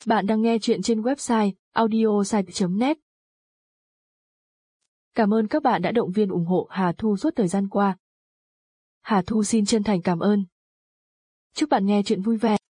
Bạn đang nghe chuyện trên website audiosite.net. Cảm ơn các bạn đã động viên ủng hộ Hà Thu suốt thời gian qua. Hà Thu xin chân thành cảm ơn. Chúc bạn nghe chuyện vui vẻ.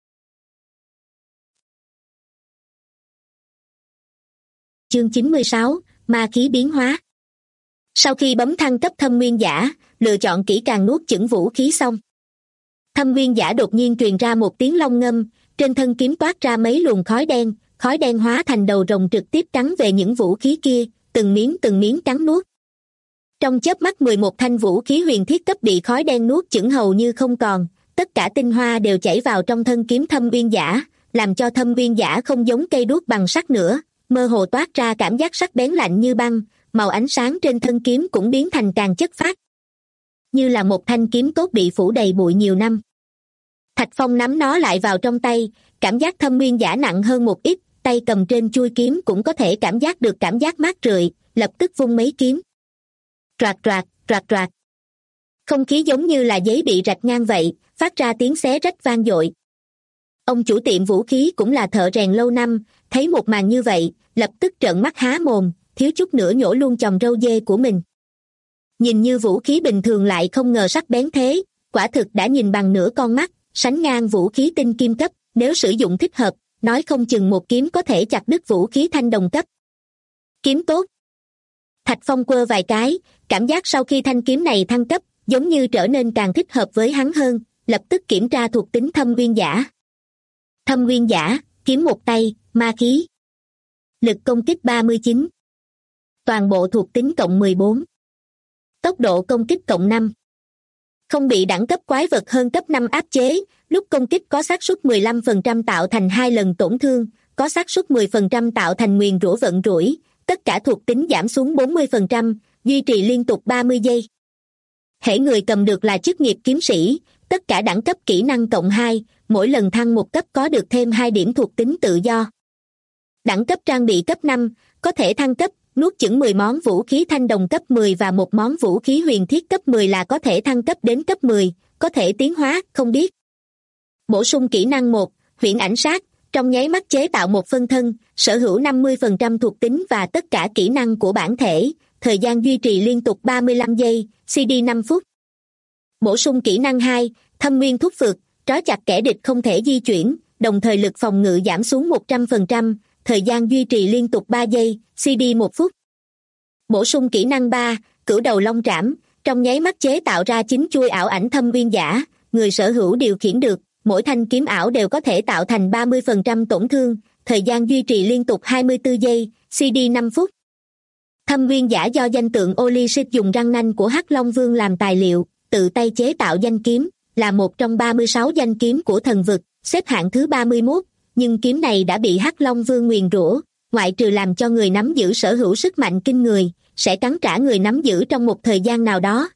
Chương 96, Ma khí biến hóa. Sau khi bấm thăng cấp thâm nguyên giả, lựa chọn kỹ càng nuốt chửng vũ khí xong, thâm nguyên giả đột nhiên truyền ra một tiếng long ngâm, trên thân kiếm toát ra mấy luồng khói đen hóa thành đầu rồng trực tiếp cắn về những vũ khí kia, từng miếng cắn nuốt. Trong chớp mắt 11 thanh vũ khí huyền thiết cấp bị khói đen nuốt chửng hầu như không còn, tất cả tinh hoa đều chảy vào trong thân kiếm thâm nguyên giả, làm cho thâm nguyên giả không giống cây đuốc bằng sắt nữa, mơ hồ toát ra cảm giác sắc bén lạnh như băng, màu ánh sáng trên thân kiếm cũng biến thành càng chất phác, như là một thanh kiếm tốt bị phủ đầy bụi nhiều năm. Thạch Phong nắm nó lại vào trong tay, cảm giác thâm nguyên giả nặng hơn một ít, tay cầm trên chuôi kiếm cũng có thể cảm giác được cảm giác mát rượi, lập tức vung mấy kiếm. Roạt roạt. Không khí giống như là giấy bị rạch ngang vậy, phát ra tiếng xé rách vang dội. Ông chủ tiệm vũ khí cũng là thợ rèn lâu năm, thấy một màn như vậy, lập tức trợn mắt há mồm, thiếu chút nữa nhổ luôn chòm râu dê của mình. Nhìn như vũ khí bình thường lại không ngờ sắc bén thế, quả thực đã nhìn bằng nửa con mắt, sánh ngang vũ khí tinh kim cấp, nếu sử dụng thích hợp, nói không chừng một kiếm có thể chặt đứt vũ khí thanh đồng cấp. Kiếm tốt. Thạch Phong quơ vài cái, cảm giác sau khi thanh kiếm này thăng cấp, giống như trở nên càng thích hợp với hắn hơn, lập tức kiểm tra thuộc tính thâm nguyên giả. Thâm nguyên giả, kiếm một tay, ma khí. Lực công kích 39. Toàn bộ thuộc tính cộng 14. Tốc độ công kích cộng 5. Không bị đẳng cấp quái vật hơn cấp 5 áp chế, lúc công kích có xác suất 15% tạo thành 2 lần tổn thương, có xác suất 10% tạo thành nguyền rủa vận rủi, tất cả thuộc tính giảm xuống 40%, duy trì liên tục 30 giây. Hễ người cầm được là chức nghiệp kiếm sĩ, tất cả đẳng cấp kỹ năng cộng 2, mỗi lần thăng một cấp có được thêm 2 điểm thuộc tính tự do. Đẳng cấp trang bị cấp 5, có thể thăng cấp, nuốt chửng 10 món vũ khí thanh đồng cấp 10 và một món vũ khí huyền thiết cấp 10 là có thể thăng cấp đến cấp 10, có thể tiến hóa, không biết. Bổ sung kỹ năng 1, huyễn ảnh sát, trong nháy mắt chế tạo một phân thân, sở hữu 50% thuộc tính và tất cả kỹ năng của bản thể, thời gian duy trì liên tục 35 giây, CD 5 phút. Bổ sung kỹ năng 2, thâm nguyên thúc phược, trói chặt kẻ địch không thể di chuyển, đồng thời lực phòng ngự giảm xuống 100%, thời gian duy trì liên tục 3 giây, CD 1 phút. Bổ sung kỹ năng 3, cửu đầu long trảm, trong nháy mắt chế tạo ra 9 chuôi ảo ảnh thâm nguyên giả, người sở hữu điều khiển được, mỗi thanh kiếm ảo đều có thể tạo thành 30% tổn thương, thời gian duy trì liên tục 24 giây, CD 5 phút. Thâm nguyên giả do danh tượng Olysit dùng răng nanh của Hắc Long Vương làm tài liệu, tự tay chế tạo danh kiếm, là một trong 36 danh kiếm của thần vực, xếp hạng thứ 31, nhưng kiếm này đã bị Hắc Long Vương nguyền rủa, ngoại trừ làm cho người nắm giữ sở hữu sức mạnh kinh người, sẽ cắn trả người nắm giữ trong một thời gian nào đó.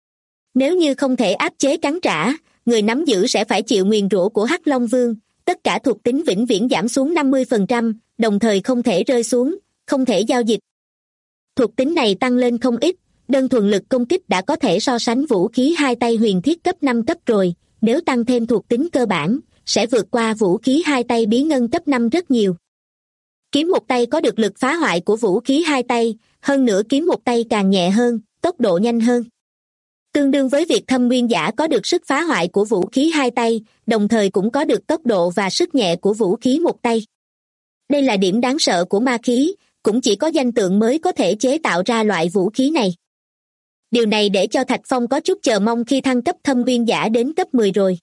Nếu như không thể áp chế cắn trả, người nắm giữ sẽ phải chịu nguyền rủa của Hắc Long Vương, tất cả thuộc tính vĩnh viễn giảm xuống 50%, đồng thời không thể rơi xuống, không thể giao dịch. Thuộc tính này tăng lên không ít, đơn thuần lực công kích đã có thể so sánh vũ khí hai tay huyền thiết cấp 5 cấp rồi, nếu tăng thêm thuộc tính cơ bản, sẽ vượt qua vũ khí hai tay bí ngân cấp 5 rất nhiều. Kiếm một tay có được lực phá hoại của vũ khí hai tay, hơn nữa kiếm một tay càng nhẹ hơn, tốc độ nhanh hơn. Tương đương với việc thâm nguyên giả có được sức phá hoại của vũ khí hai tay, đồng thời cũng có được tốc độ và sức nhẹ của vũ khí một tay. Đây là điểm đáng sợ của ma khí, cũng chỉ có danh tượng mới có thể chế tạo ra loại vũ khí này. Điều này để cho Thạch Phong có chút chờ mong khi thăng cấp thâm nguyên giả đến cấp 10 rồi.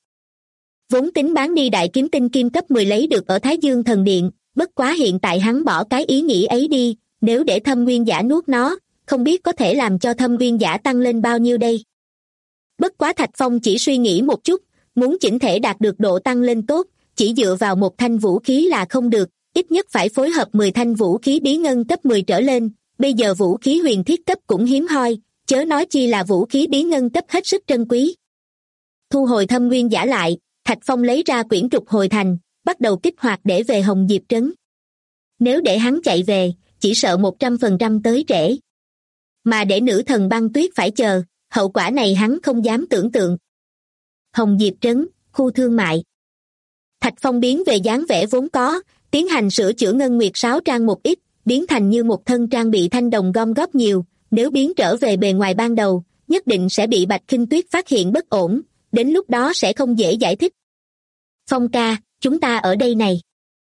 Vốn tính bán đi đại kiếm tinh kim cấp 10 lấy được ở Thái Dương Thần Điện, bất quá hiện tại hắn bỏ cái ý nghĩ ấy đi, nếu để thâm nguyên giả nuốt nó, không biết có thể làm cho thâm nguyên giả tăng lên bao nhiêu đây. Bất quá Thạch Phong chỉ suy nghĩ một chút, muốn chỉnh thể đạt được độ tăng lên tốt, chỉ dựa vào một thanh vũ khí là không được, ít nhất phải phối hợp 10 thanh vũ khí bí ngân cấp 10 trở lên, bây giờ vũ khí huyền thiết cấp cũng hiếm hoi, chớ nói chi là vũ khí bí ngân cấp hết sức trân quý. Thu hồi thâm nguyên giả lại, Thạch Phong lấy ra quyển trục hồi thành, bắt đầu kích hoạt để về Hồng Diệp Trấn. Nếu để hắn chạy về, chỉ sợ 100% tới trễ. Mà để nữ thần băng tuyết phải chờ, hậu quả này hắn không dám tưởng tượng. Hồng Diệp Trấn, khu thương mại. Thạch Phong biến về dáng vẻ vốn có, tiến hành sửa chữa ngân nguyệt sáo trang một ít, biến thành như một thân trang bị thanh đồng gom góp nhiều, nếu biến trở về bề ngoài ban đầu, nhất định sẽ bị Bạch Khinh Tuyết phát hiện bất ổn, đến lúc đó sẽ không dễ giải thích. Phong ca, chúng ta ở đây này.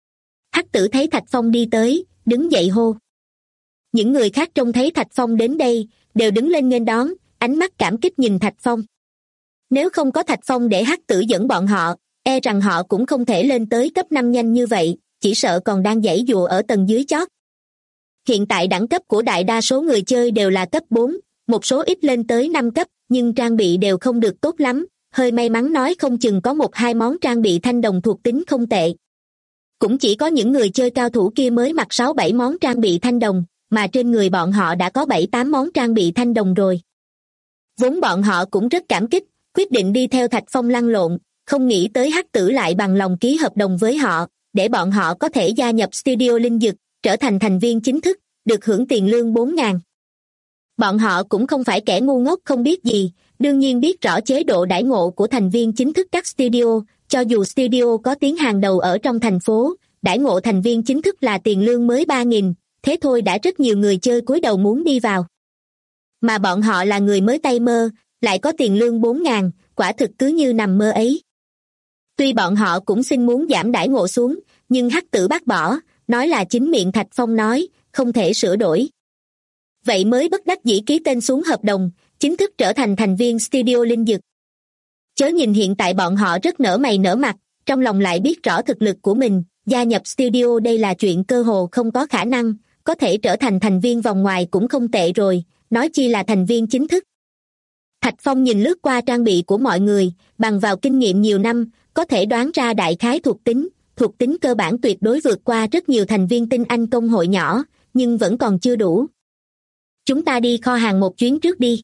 Hắc tử thấy Thạch Phong đi tới, đứng dậy hô. Những người khác trông thấy Thạch Phong đến đây, đều đứng lên nghênh đón, ánh mắt cảm kích nhìn Thạch Phong. Nếu không có Thạch Phong để Hắc tử dẫn bọn họ, e rằng họ cũng không thể lên tới cấp 5 nhanh như vậy, chỉ sợ còn đang giãy giụa ở tầng dưới chót. Hiện tại đẳng cấp của đại đa số người chơi đều là cấp 4, một số ít lên tới 5 cấp, nhưng trang bị đều không được tốt lắm, hơi may mắn nói không chừng có 1-2 món trang bị thanh đồng thuộc tính không tệ. Cũng chỉ có những người chơi cao thủ kia mới mặc 6-7 món trang bị thanh đồng, mà trên người bọn họ đã có 7-8 món trang bị thanh đồng rồi. Vốn bọn họ cũng rất cảm kích, quyết định đi theo Thạch Phong lăn lộn, không nghĩ tới Hắc tử lại bằng lòng ký hợp đồng với họ, để bọn họ có thể gia nhập studio linh dực, trở thành thành viên chính thức, được hưởng tiền lương 4.000. Bọn họ cũng không phải kẻ ngu ngốc không biết gì, đương nhiên biết rõ chế độ đãi ngộ của thành viên chính thức các studio, cho dù studio có tiếng hàng đầu ở trong thành phố, đãi ngộ thành viên chính thức là tiền lương mới 3.000, thế thôi đã rất nhiều người chơi cúi đầu muốn đi vào. Mà bọn họ là người mới tay mơ, lại có tiền lương 4.000, quả thực cứ như nằm mơ ấy. Tuy bọn họ cũng xin muốn giảm đãi ngộ xuống, nhưng Hắc tử bác bỏ, nói là chính miệng Thạch Phong nói, không thể sửa đổi. Vậy mới bất đắc dĩ ký tên xuống hợp đồng, chính thức trở thành thành viên studio linh dực. Chớ nhìn hiện tại bọn họ rất nở mày nở mặt, trong lòng lại biết rõ thực lực của mình, gia nhập studio đây là chuyện cơ hồ không có khả năng, có thể trở thành thành viên vòng ngoài cũng không tệ rồi, nói chi là thành viên chính thức. Thạch Phong nhìn lướt qua trang bị của mọi người, bằng vào kinh nghiệm nhiều năm, có thể đoán ra đại khái thuộc tính cơ bản tuyệt đối vượt qua rất nhiều thành viên tinh anh công hội nhỏ, nhưng vẫn còn chưa đủ. Chúng ta đi kho hàng một chuyến trước đi.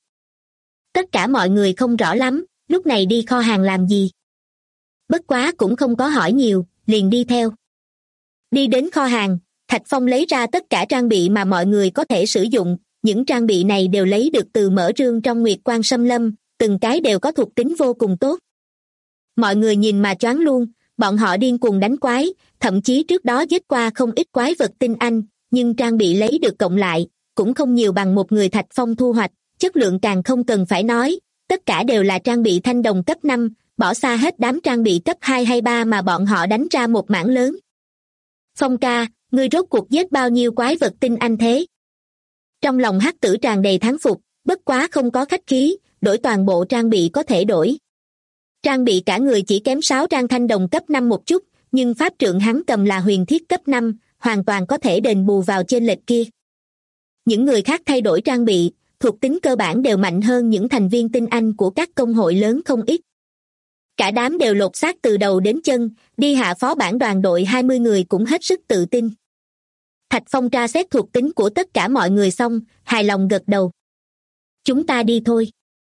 Tất cả mọi người không rõ lắm, lúc này đi kho hàng làm gì. Bất quá cũng không có hỏi nhiều, liền đi theo. Đi đến kho hàng, Thạch Phong lấy ra tất cả trang bị mà mọi người có thể sử dụng, những trang bị này đều lấy được từ mở rương trong Nguyệt Quang Xâm Lâm, từng cái đều có thuộc tính vô cùng tốt. Mọi người nhìn mà choáng luôn, bọn họ điên cuồng đánh quái, thậm chí trước đó giết qua không ít quái vật tinh anh, nhưng trang bị lấy được cộng lại, cũng không nhiều bằng một người Thạch Phong thu hoạch, chất lượng càng không cần phải nói, tất cả đều là trang bị thanh đồng cấp 5, bỏ xa hết đám trang bị cấp 2 hay 3 mà bọn họ đánh ra một mảng lớn. Phong ca, ngươi rốt cuộc giết bao nhiêu quái vật tinh anh thế? Trong lòng Hắc tử tràn đầy thán phục, bất quá không có khách khí, đổi toàn bộ trang bị có thể đổi. Trang bị cả người chỉ kém 6 trang thanh đồng cấp 5 một chút, nhưng pháp trượng hắn cầm là huyền thiết cấp 5, hoàn toàn có thể đền bù vào chênh lệch kia. Những người khác thay đổi trang bị, thuộc tính cơ bản đều mạnh hơn những thành viên tinh anh của các công hội lớn không ít. Cả đám đều lột xác từ đầu đến chân, đi hạ phó bản đoàn đội 20 người cũng hết sức tự tin. Thạch Phong tra xét thuộc tính của tất cả mọi người xong, hài lòng gật đầu. Chúng ta đi thôi.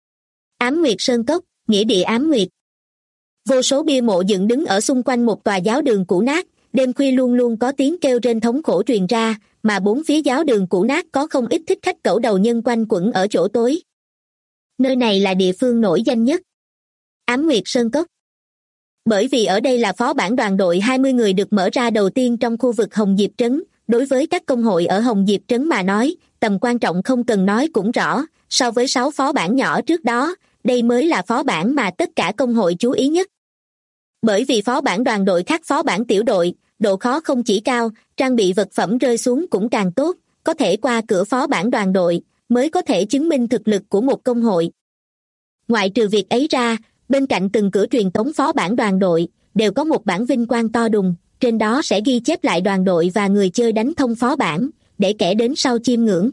Ám Nguyệt Sơn Cốc, nghĩa địa Ám Nguyệt. Vô số bia mộ dựng đứng ở xung quanh một tòa giáo đường cũ nát, đêm khuya luôn luôn có tiếng kêu rên thống khổ truyền ra, mà bốn phía giáo đường cũ nát có không ít thích khách cẩu đầu nhân quanh quẩn ở chỗ tối. Nơi này là địa phương nổi danh nhất. Ám Nguyệt Sơn Cốc. Bởi vì ở đây là phó bản đoàn đội 20 người được mở ra đầu tiên trong khu vực Hồng Diệp Trấn, đối với các công hội ở Hồng Diệp Trấn mà nói, tầm quan trọng không cần nói cũng rõ, so với 6 phó bản nhỏ trước đó, đây mới là phó bản mà tất cả công hội chú ý nhất. Bởi vì phó bản đoàn đội khác phó bản tiểu đội, độ khó không chỉ cao, trang bị vật phẩm rơi xuống cũng càng tốt, có thể qua cửa phó bản đoàn đội, mới có thể chứng minh thực lực của một công hội. Ngoại trừ việc ấy ra, bên cạnh từng cửa truyền tống phó bản đoàn đội, đều có một bảng vinh quang to đùng, trên đó sẽ ghi chép lại đoàn đội và người chơi đánh thông phó bản, để kẻ đến sau chiêm ngưỡng.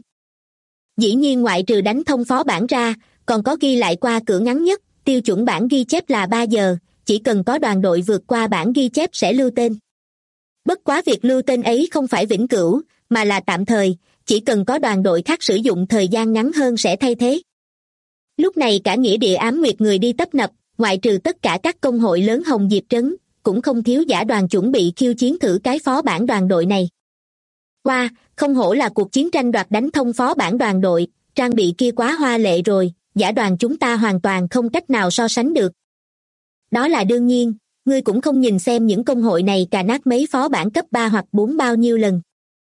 Dĩ nhiên ngoại trừ đánh thông phó bản ra, còn có ghi lại qua cửa ngắn nhất, tiêu chuẩn bản ghi chép là 3 giờ, chỉ cần có đoàn đội vượt qua bản ghi chép sẽ lưu tên. Bất quá việc lưu tên ấy không phải vĩnh cửu, mà là tạm thời, chỉ cần có đoàn đội khác sử dụng thời gian ngắn hơn sẽ thay thế. Lúc này cả nghĩa địa Ám Nguyệt người đi tấp nập, ngoại trừ tất cả các công hội lớn Hồng Diệp Trấn, cũng không thiếu giả đoàn chuẩn bị khiêu chiến thử cái phó bản đoàn đội này. Wow, không hổ là cuộc chiến tranh đoạt đánh thông phó bản đoàn đội, trang bị kia quá hoa lệ rồi, giả đoàn chúng ta hoàn toàn không cách nào so sánh được. Đó là đương nhiên, ngươi cũng không nhìn xem những công hội này cà nát mấy phó bản cấp 3 hoặc 4 bao nhiêu lần.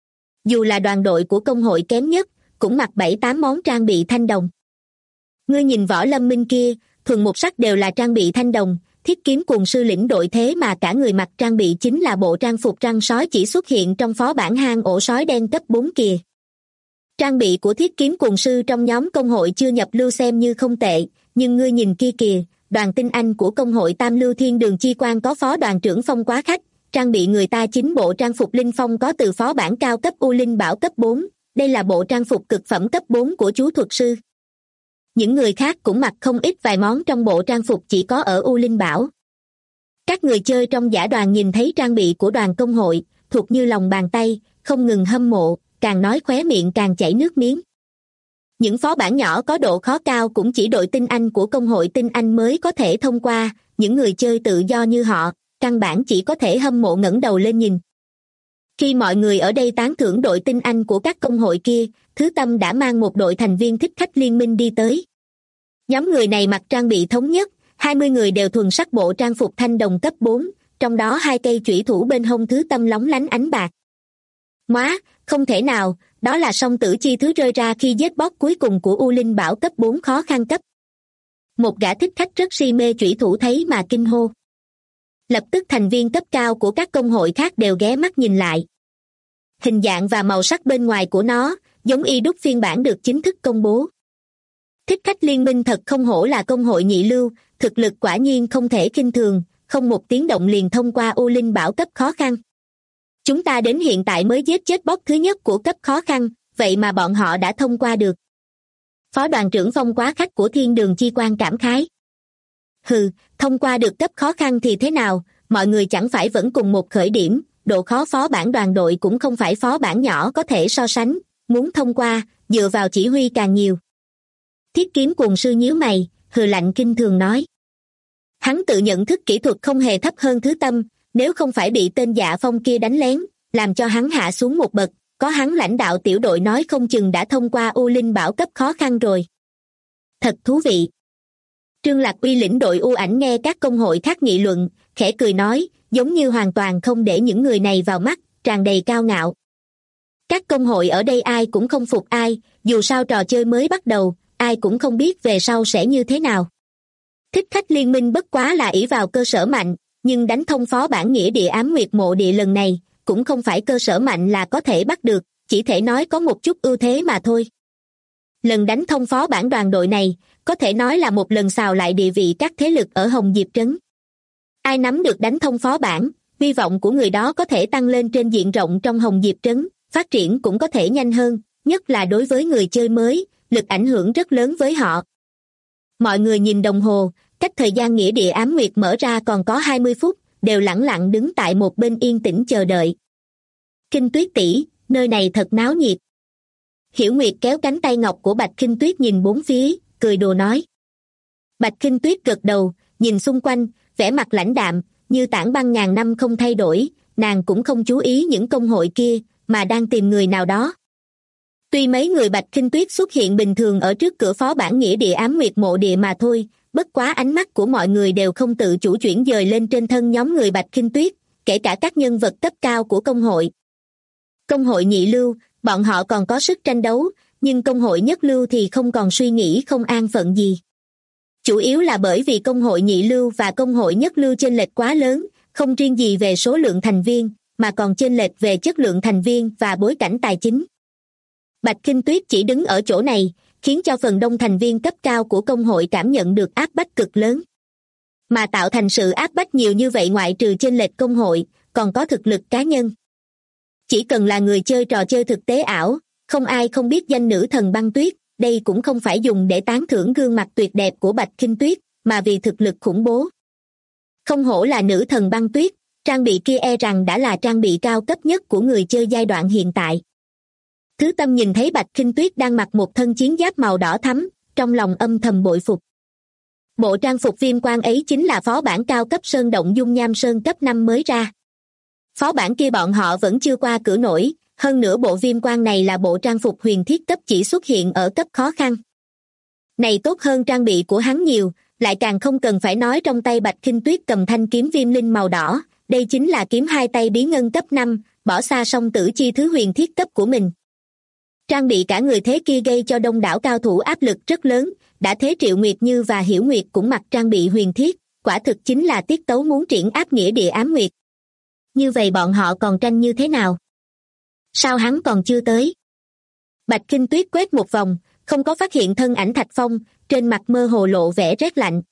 Dù là đoàn đội của công hội kém nhất, cũng mặc 7-8 món trang bị thanh đồng. Ngươi nhìn Võ Lâm Minh kia, thuần một sắc đều là trang bị thanh đồng, Thiết Kiếm Cuồng Sư lĩnh đội thế mà cả người mặc trang bị chính là bộ trang phục răng sói chỉ xuất hiện trong phó bản hang ổ sói đen cấp 4 kìa. Trang bị của Thiết Kiếm Cuồng Sư trong nhóm công hội chưa nhập lưu xem như không tệ, nhưng ngươi nhìn kia kìa, đoàn tinh anh của công hội Tam Lưu Thiên Đường Chi Quan có phó đoàn trưởng Phong Quá Khách, trang bị người ta chính bộ trang phục Linh Phong có từ phó bản cao cấp U Linh Bảo cấp 4, đây là bộ trang phục cực phẩm cấp 4 của chú thuật sư. Những người khác cũng mặc không ít vài món trong bộ trang phục chỉ có ở U Linh Bảo. Các người chơi trong giả đoàn nhìn thấy trang bị của đoàn công hội, thuộc như lòng bàn tay, không ngừng hâm mộ, càng nói khóe miệng càng chảy nước miếng. Những phó bản nhỏ có độ khó cao cũng chỉ đội tinh anh của công hội tinh anh mới có thể thông qua, những người chơi tự do như họ, căn bản chỉ có thể hâm mộ ngẩng đầu lên nhìn. Khi mọi người ở đây tán thưởng đội tinh anh của các công hội kia, Thứ Tâm đã mang một đội thành viên thích khách liên minh đi tới. Nhóm người này mặc trang bị thống nhất, 20 người đều thuần sắc bộ trang phục thanh đồng cấp 4, trong đó 2 cây chủy thủ bên hông Thứ Tâm lóng lánh ánh bạc. Móa, không thể nào, đó là song tử chi thứ rơi ra khi giết boss cuối cùng của U Linh Bảo cấp 4 khó khăn cấp. Một gã thích khách rất si mê chủy thủ thấy mà kinh hô. Lập tức thành viên cấp cao của các công hội khác đều ghé mắt nhìn lại. Hình dạng và màu sắc bên ngoài của nó, giống y đúc phiên bản được chính thức công bố. Thích khách liên minh thật không hổ là công hội nhị lưu, thực lực quả nhiên không thể khinh thường, không một tiếng động liền thông qua U Linh Bảo cấp khó khăn. Chúng ta đến hiện tại mới giết chết boss thứ nhất của cấp khó khăn, vậy mà bọn họ đã thông qua được. Phó đoàn trưởng Phong Quá Khách của Thiên Đường Chi Quan cảm khái. Hừ, thông qua được cấp khó khăn thì thế nào, mọi người chẳng phải vẫn cùng một khởi điểm, độ khó phó bản đoàn đội cũng không phải phó bản nhỏ có thể so sánh, muốn thông qua, dựa vào chỉ huy càng nhiều. Thiết Kiếm Cuồng Sư nhíu mày, hừ lạnh kinh thường nói. Hắn tự nhận thức kỹ thuật không hề thấp hơn Thứ Tâm, nếu không phải bị tên Dạ Phong kia đánh lén, làm cho hắn hạ xuống một bậc, có hắn lãnh đạo tiểu đội nói không chừng đã thông qua U Linh Bảo cấp khó khăn rồi. Thật thú vị. Trương Lạc Uy lĩnh đội U Ảnh nghe các công hội khác nghị luận, khẽ cười nói, giống như hoàn toàn không để những người này vào mắt, tràn đầy cao ngạo. Các công hội ở đây ai cũng không phục ai, dù sao trò chơi mới bắt đầu, ai cũng không biết về sau sẽ như thế nào. Thích khách liên minh bất quá là ỷ vào cơ sở mạnh, nhưng đánh thông phó bản nghĩa địa ám nguyệt mộ địa lần này, cũng không phải cơ sở mạnh là có thể bắt được, chỉ thể nói có một chút ưu thế mà thôi. Lần đánh thông phó bản đoàn đội này, có thể nói là một lần xào lại địa vị các thế lực ở Hồng Diệp Trấn. Ai nắm được đánh thông phó bản, hy vọng của người đó có thể tăng lên trên diện rộng trong Hồng Diệp Trấn, phát triển cũng có thể nhanh hơn, nhất là đối với người chơi mới, lực ảnh hưởng rất lớn với họ. Mọi người nhìn đồng hồ, cách thời gian nghĩa địa ám nguyệt mở ra còn có 20 phút, đều lẳng lặng đứng tại một bên yên tĩnh chờ đợi. Kinh Tuyết tỷ, nơi này thật náo nhiệt. Hiểu Nguyệt kéo cánh tay ngọc của Bạch Kinh Tuyết nhìn bốn phía, cười đùa nói. Bạch Kinh Tuyết gật đầu, nhìn xung quanh, vẻ mặt lãnh đạm, như tảng băng ngàn năm không thay đổi, nàng cũng không chú ý những công hội kia, mà đang tìm người nào đó. Tuy mấy người Bạch Kinh Tuyết xuất hiện bình thường ở trước cửa phó bản nghĩa địa ám nguyệt mộ địa mà thôi, bất quá ánh mắt của mọi người đều không tự chủ chuyển dời lên trên thân nhóm người Bạch Kinh Tuyết, kể cả các nhân vật cấp cao của công hội. Công hội nhị lưu, bọn họ còn có sức tranh đấu, nhưng công hội nhất lưu thì không còn suy nghĩ không an phận gì. Chủ yếu là bởi vì công hội nhị lưu và công hội nhất lưu chênh lệch quá lớn, không riêng gì về số lượng thành viên, mà còn chênh lệch về chất lượng thành viên và bối cảnh tài chính. Bạch Kinh Tuyết chỉ đứng ở chỗ này, khiến cho phần đông thành viên cấp cao của công hội cảm nhận được áp bách cực lớn. Mà tạo thành sự áp bách nhiều như vậy ngoại trừ chênh lệch công hội, còn có thực lực cá nhân. Chỉ cần là người chơi trò chơi thực tế ảo, không ai không biết danh nữ thần băng tuyết, đây cũng không phải dùng để tán thưởng gương mặt tuyệt đẹp của Bạch Kinh Tuyết, mà vì thực lực khủng bố. Không hổ là nữ thần băng tuyết, trang bị kia e rằng đã là trang bị cao cấp nhất của người chơi giai đoạn hiện tại. Thứ Tâm nhìn thấy Bạch Kinh Tuyết đang mặc một thân chiến giáp màu đỏ thắm, trong lòng âm thầm bội phục. Bộ trang phục viêm quang ấy chính là phó bản cao cấp Sơn Động Dung Nham Sơn cấp 5 mới ra. Phó bản kia bọn họ vẫn chưa qua cửa nổi, hơn nữa bộ viêm quang này là bộ trang phục huyền thiết cấp chỉ xuất hiện ở cấp khó khăn. Này tốt hơn trang bị của hắn nhiều, lại càng không cần phải nói trong tay Bạch Khinh Tuyết cầm thanh kiếm viêm linh màu đỏ, đây chính là kiếm hai tay bí ngân cấp 5, bỏ xa song tử chi thứ huyền thiết cấp của mình. Trang bị cả người thế kia gây cho đông đảo cao thủ áp lực rất lớn, đã thế Triệu Nguyệt Như và Hiểu Nguyệt cũng mặc trang bị huyền thiết, quả thực chính là tiết tấu muốn triển áp nghĩa địa ám nguyệt. Như vậy bọn họ còn tranh như thế nào? Sao hắn còn chưa tới? Bạch Khinh Tuyết quét một vòng, không có phát hiện thân ảnh Thạch Phong, trên mặt mơ hồ lộ vẻ rét lạnh.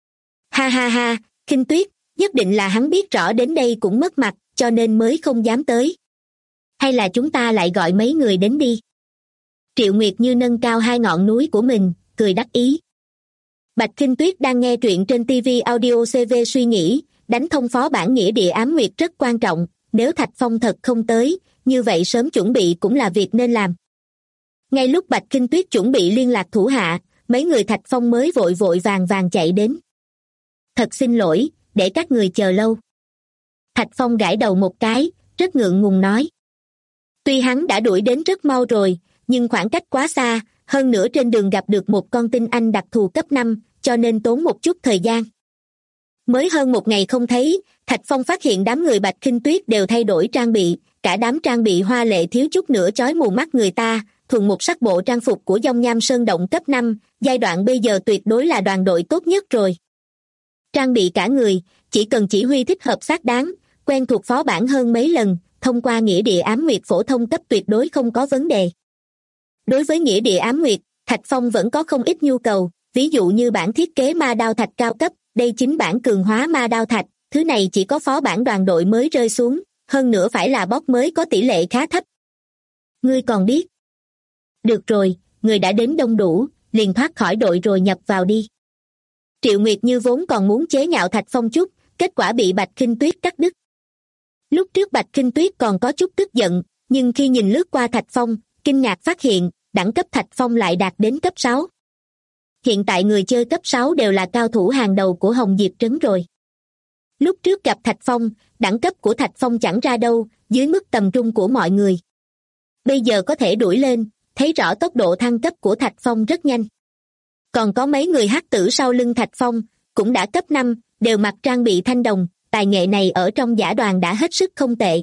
Ha ha ha, Khinh Tuyết, nhất định là hắn biết rõ đến đây cũng mất mặt, cho nên mới không dám tới. Hay là chúng ta lại gọi mấy người đến đi? Triệu Nguyệt Như nâng cao hai ngọn núi của mình, cười đắc ý. Bạch Khinh Tuyết đang nghe truyện trên TV Audio CV suy nghĩ, đánh thông phó bản nghĩa địa ám nguyệt rất quan trọng, nếu Thạch Phong thật không tới, như vậy sớm chuẩn bị cũng là việc nên làm. Ngay lúc Bạch Khinh Tuyết chuẩn bị liên lạc thủ hạ, mấy người Thạch Phong mới vội vội vàng vàng chạy đến. Thật xin lỗi, để các người chờ lâu. Thạch Phong gãi đầu một cái, rất ngượng ngùng nói. Tuy hắn đã đuổi đến rất mau rồi, nhưng khoảng cách quá xa, hơn nữa trên đường gặp được một con tinh anh đặc thù cấp 5, cho nên tốn một chút thời gian. Mới hơn một ngày không thấy, Thạch Phong phát hiện đám người Bạch Khinh Tuyết đều thay đổi trang bị, cả đám trang bị hoa lệ thiếu chút nữa chói mù mắt người ta, thuần một sắc bộ trang phục của Dông Nham Sơn Động cấp 5, giai đoạn bây giờ tuyệt đối là đoàn đội tốt nhất rồi. Trang bị cả người, chỉ cần chỉ huy thích hợp xác đáng, quen thuộc phó bản hơn mấy lần, thông qua nghĩa địa ám nguyệt phổ thông cấp tuyệt đối không có vấn đề. Đối với nghĩa địa ám nguyệt, Thạch Phong vẫn có không ít nhu cầu, ví dụ như bản thiết kế ma đao thạch cao cấp, đây chính bản cường hóa ma đao thạch, thứ này chỉ có phó bản đoàn đội mới rơi xuống, hơn nữa phải là boss mới có tỷ lệ khá thấp. Ngươi còn biết? Được rồi, người đã đến đông đủ, liền thoát khỏi đội rồi nhập vào đi. Triệu Nguyệt Như vốn còn muốn chế nhạo Thạch Phong chút, kết quả bị Bạch Khinh Tuyết cắt đứt. Lúc trước Bạch Khinh Tuyết còn có chút tức giận, nhưng khi nhìn lướt qua Thạch Phong, kinh ngạc phát hiện, đẳng cấp Thạch Phong lại đạt đến cấp 6. Hiện tại người chơi cấp 6 đều là cao thủ hàng đầu của Hồng Diệp Trấn rồi. Lúc trước gặp Thạch Phong, đẳng cấp của Thạch Phong chẳng ra đâu, dưới mức tầm trung của mọi người. Bây giờ có thể đuổi lên, thấy rõ tốc độ thăng cấp của Thạch Phong rất nhanh. Còn có mấy người hắc tử sau lưng Thạch Phong, cũng đã cấp 5, đều mặc trang bị thanh đồng, tài nghệ này ở trong giả đoàn đã hết sức không tệ.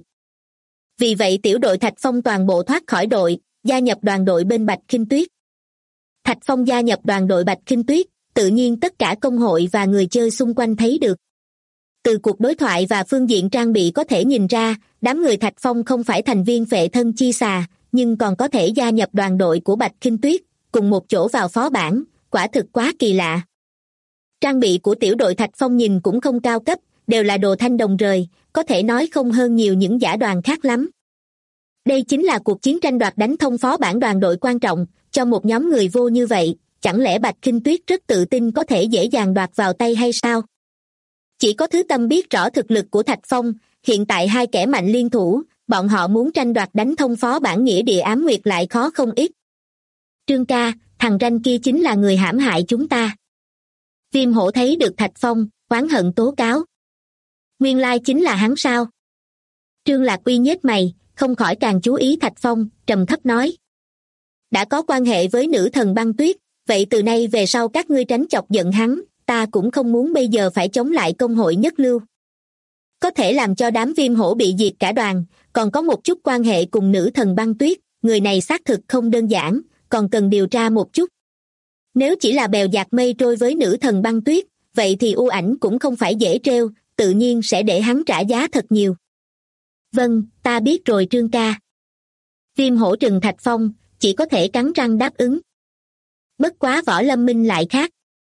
Vì vậy tiểu đội Thạch Phong toàn bộ thoát khỏi đội, gia nhập đoàn đội bên Bạch Khinh Tuyết. Thạch Phong gia nhập đoàn đội Bạch Khinh Tuyết, tự nhiên tất cả công hội và người chơi xung quanh thấy được. Từ cuộc đối thoại và phương diện trang bị có thể nhìn ra, đám người Thạch Phong không phải thành viên phệ thân chi xà, nhưng còn có thể gia nhập đoàn đội của Bạch Khinh Tuyết, cùng một chỗ vào phó bản, quả thực quá kỳ lạ. Trang bị của tiểu đội Thạch Phong nhìn cũng không cao cấp, đều là đồ thanh đồng rời, có thể nói không hơn nhiều những giả đoàn khác lắm. Đây chính là cuộc chiến tranh đoạt đánh thông phó bản đoàn đội quan trọng, cho một nhóm người vô như vậy, chẳng lẽ Bạch Khinh Tuyết rất tự tin có thể dễ dàng đoạt vào tay hay sao? Chỉ có Thứ Tâm biết rõ thực lực của Thạch Phong, hiện tại hai kẻ mạnh liên thủ, bọn họ muốn tranh đoạt đánh thông phó bản nghĩa địa ám nguyệt lại khó không ít. Trương ca, thằng ranh kia chính là người hãm hại chúng ta. Viêm Hổ thấy được Thạch Phong, oán hận tố cáo. Nguyên lai chính là hắn sao? Trương Lạc Uy nhếch mày, không khỏi càng chú ý Thạch Phong, trầm thấp nói. Đã có quan hệ với nữ thần băng tuyết, vậy từ nay về sau các ngươi tránh chọc giận hắn, ta cũng không muốn bây giờ phải chống lại công hội nhất lưu. Có thể làm cho đám Viêm Hổ bị diệt cả đoàn, còn có một chút quan hệ cùng nữ thần băng tuyết, người này xác thực không đơn giản, còn cần điều tra một chút. Nếu chỉ là bèo dạt mây trôi với nữ thần băng tuyết, vậy thì U Ảnh cũng không phải dễ trêu, tự nhiên sẽ để hắn trả giá thật nhiều. Vâng, ta biết rồi Trương ca. Viêm Hổ trừng Thạch Phong, chỉ có thể cắn răng đáp ứng. Bất quá Võ Lâm Minh lại khác.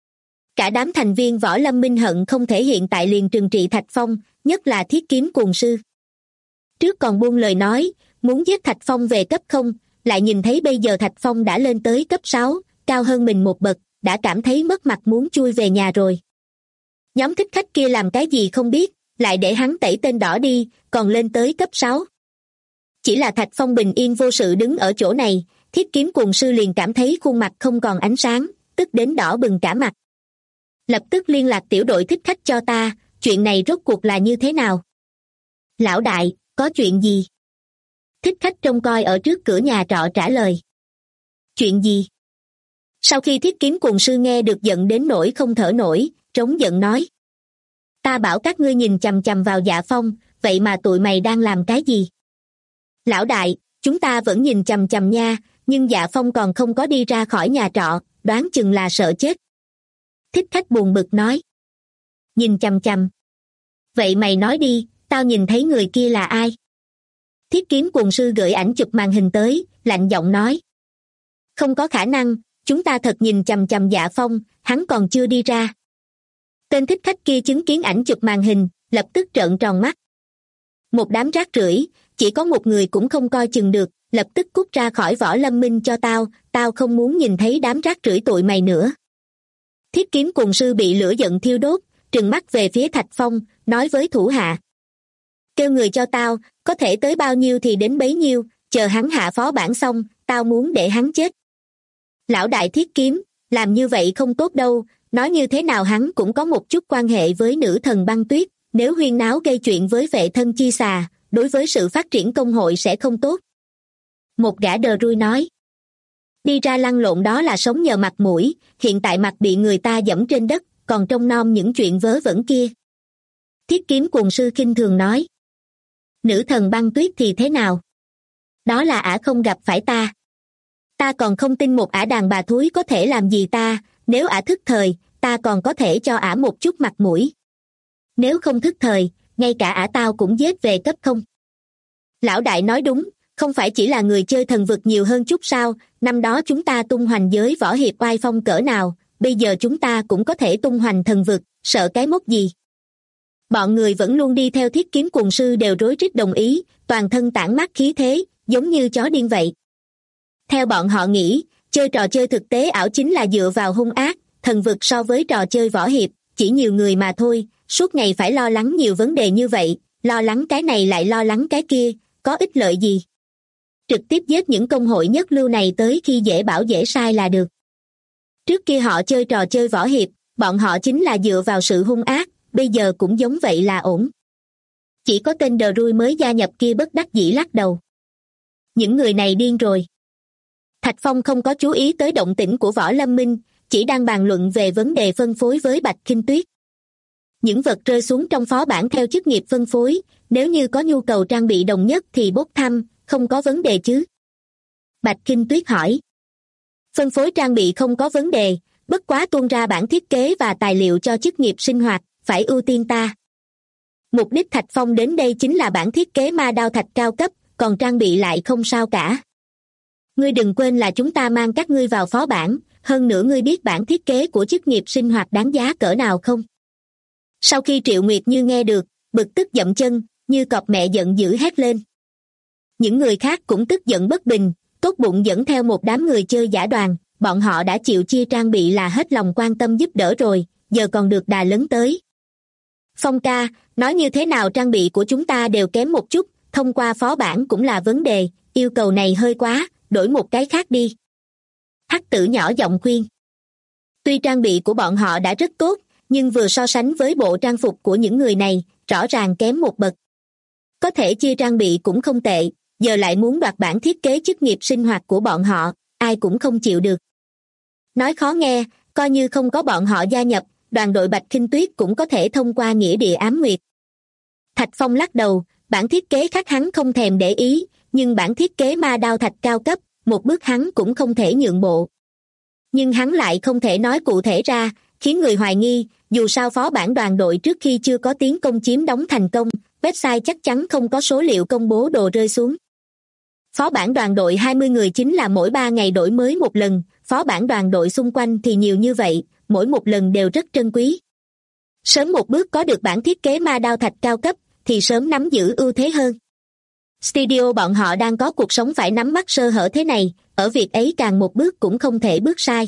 Cả đám thành viên Võ Lâm Minh hận không thể hiện tại liền trừng trị Thạch Phong, nhất là Thiết Kiếm Cuồng Sư. Trước còn buông lời nói, muốn giết Thạch Phong về cấp 0, lại nhìn thấy bây giờ Thạch Phong đã lên tới cấp 6, cao hơn mình một bậc, đã cảm thấy mất mặt muốn chui về nhà rồi. Nhóm thích khách kia làm cái gì không biết, lại để hắn tẩy tên đỏ đi, còn lên tới cấp 6. Chỉ là Thạch Phong bình yên vô sự đứng ở chỗ này, Thiết Kiếm Cuồng Sư liền cảm thấy khuôn mặt không còn ánh sáng, tức đến đỏ bừng cả mặt. Lập tức liên lạc tiểu đội thích khách cho ta, chuyện này rốt cuộc là như thế nào? Lão đại, có chuyện gì? Thích khách trông coi ở trước cửa nhà trọ trả lời. Chuyện gì? Sau khi Thiết Kiếm Cuồng Sư nghe được giận đến nỗi không thở nổi, trống giận nói. Ta bảo các ngươi nhìn chằm chằm vào Dạ Phong, vậy mà tụi mày đang làm cái gì? Lão đại, chúng ta vẫn nhìn chằm chằm nha, nhưng Dạ Phong còn không có đi ra khỏi nhà trọ, đoán chừng là sợ chết. Thích Khách buồn bực nói. Nhìn chằm chằm. Vậy mày nói đi, tao nhìn thấy người kia là ai? Thiết Kiếm Cuồng Sư gửi ảnh chụp màn hình tới, lạnh giọng nói. Không có khả năng, chúng ta thật nhìn chằm chằm Dạ Phong, hắn còn chưa đi ra. Tên thích khách kia chứng kiến ảnh chụp màn hình, lập tức trợn tròn mắt. Một đám rác rưởi, chỉ có một người cũng không coi chừng được, lập tức cút ra khỏi Võ Lâm Minh cho tao, tao không muốn nhìn thấy đám rác rưởi tụi mày nữa. Thiết Kiếm Cuồng Sư bị lửa giận thiêu đốt, trừng mắt về phía Thạch Phong, nói với thủ hạ. Kêu người cho tao, có thể tới bao nhiêu thì đến bấy nhiêu, chờ hắn hạ phó bản xong, tao muốn để hắn chết. Lão đại Thiết Kiếm, làm như vậy không tốt đâu, nói như thế nào hắn cũng có một chút quan hệ với nữ thần băng tuyết, nếu huyên náo gây chuyện với vệ thân chi xà, đối với sự phát triển công hội sẽ không tốt. Một gã đờ rui nói. Đi ra lăn lộn đó là sống nhờ mặt mũi, hiện tại mặt bị người ta dẫm trên đất, còn trông nom những chuyện vớ vẩn kia. Thiết Kiếm Cuồng Sư khinh thường nói. Nữ thần băng tuyết thì thế nào? Đó là ả không gặp phải ta. Ta còn không tin một ả đàn bà thúi có thể làm gì ta, nếu ả thức thời, ta còn có thể cho ả một chút mặt mũi. Nếu không thức thời, ngay cả ả tao cũng giết về cấp không. Lão đại nói đúng, không phải chỉ là người chơi thần vực nhiều hơn chút sao, năm đó chúng ta tung hoành giới võ hiệp oai phong cỡ nào, bây giờ chúng ta cũng có thể tung hoành thần vực, sợ cái mốt gì. Bọn người vẫn luôn đi theo Thiết Kiếm Cuồng Sư đều rối rít đồng ý, toàn thân tản mát khí thế, giống như chó điên vậy. Theo bọn họ nghĩ, chơi trò chơi thực tế ảo chính là dựa vào hung ác, thần vực so với trò chơi võ hiệp, chỉ nhiều người mà thôi, suốt ngày phải lo lắng nhiều vấn đề như vậy, lo lắng cái này lại lo lắng cái kia, có ích lợi gì? Trực tiếp giết những công hội nhất lưu này tới khi dễ bảo dễ sai là được. Trước kia họ chơi trò chơi võ hiệp, bọn họ chính là dựa vào sự hung ác, bây giờ cũng giống vậy là ổn. Chỉ có tên đờ rui mới gia nhập kia bất đắc dĩ lắc đầu. Những người này điên rồi. Thạch Phong không có chú ý tới động tĩnh của Võ Lâm Minh, chỉ đang bàn luận về vấn đề phân phối với Bạch Khinh Tuyết. Những vật rơi xuống trong phó bản theo chức nghiệp phân phối, nếu như có nhu cầu trang bị đồng nhất thì bốc thăm, không có vấn đề chứ? Bạch Khinh Tuyết hỏi. Phân phối trang bị không có vấn đề, bất quá tuôn ra bản thiết kế và tài liệu cho chức nghiệp sinh hoạt, phải ưu tiên ta. Mục đích Thạch Phong đến đây chính là bản thiết kế ma đao thạch cao cấp, còn trang bị lại không sao cả. Ngươi đừng quên là chúng ta mang các ngươi vào phó bản, hơn nữa ngươi biết bản thiết kế của chức nghiệp sinh hoạt đáng giá cỡ nào không? Sau khi Triệu Nguyệt Như nghe được, bực tức dậm chân, như cọp mẹ giận dữ hét lên. Những người khác cũng tức giận bất bình, tốt bụng dẫn theo một đám người chơi giả đoàn, bọn họ đã chịu chia trang bị là hết lòng quan tâm giúp đỡ rồi, giờ còn được đà lớn tới. Phong ca, nói như thế nào trang bị của chúng ta đều kém một chút, thông qua phó bản cũng là vấn đề, yêu cầu này hơi quá, đổi một cái khác đi. Hắc Tử nhỏ giọng khuyên. Tuy trang bị của bọn họ đã rất tốt, nhưng vừa so sánh với bộ trang phục của những người này, rõ ràng kém một bậc. Có thể chia trang bị cũng không tệ, giờ lại muốn đoạt bản thiết kế chức nghiệp sinh hoạt của bọn họ, ai cũng không chịu được. Nói khó nghe, coi như không có bọn họ gia nhập, đoàn đội Bạch Khinh Tuyết cũng có thể thông qua nghĩa địa ám nguyệt. Thạch Phong lắc đầu, bản thiết kế khác hắn không thèm để ý, nhưng bản thiết kế ma đao thạch cao cấp, một bước hắn cũng không thể nhượng bộ. Nhưng hắn lại không thể nói cụ thể ra, khiến người hoài nghi, dù sao phó bản đoàn đội trước khi chưa có tiến công chiếm đóng thành công, website chắc chắn không có số liệu công bố đồ rơi xuống. Phó bản đoàn đội 20 người chính là mỗi 3 ngày đổi mới một lần, phó bản đoàn đội xung quanh thì nhiều như vậy, mỗi một lần đều rất trân quý. Sớm một bước có được bản thiết kế ma đao thạch cao cấp, thì sớm nắm giữ ưu thế hơn. Studio bọn họ đang có cuộc sống phải nắm bắt sơ hở thế này, ở việc ấy càng một bước cũng không thể bước sai.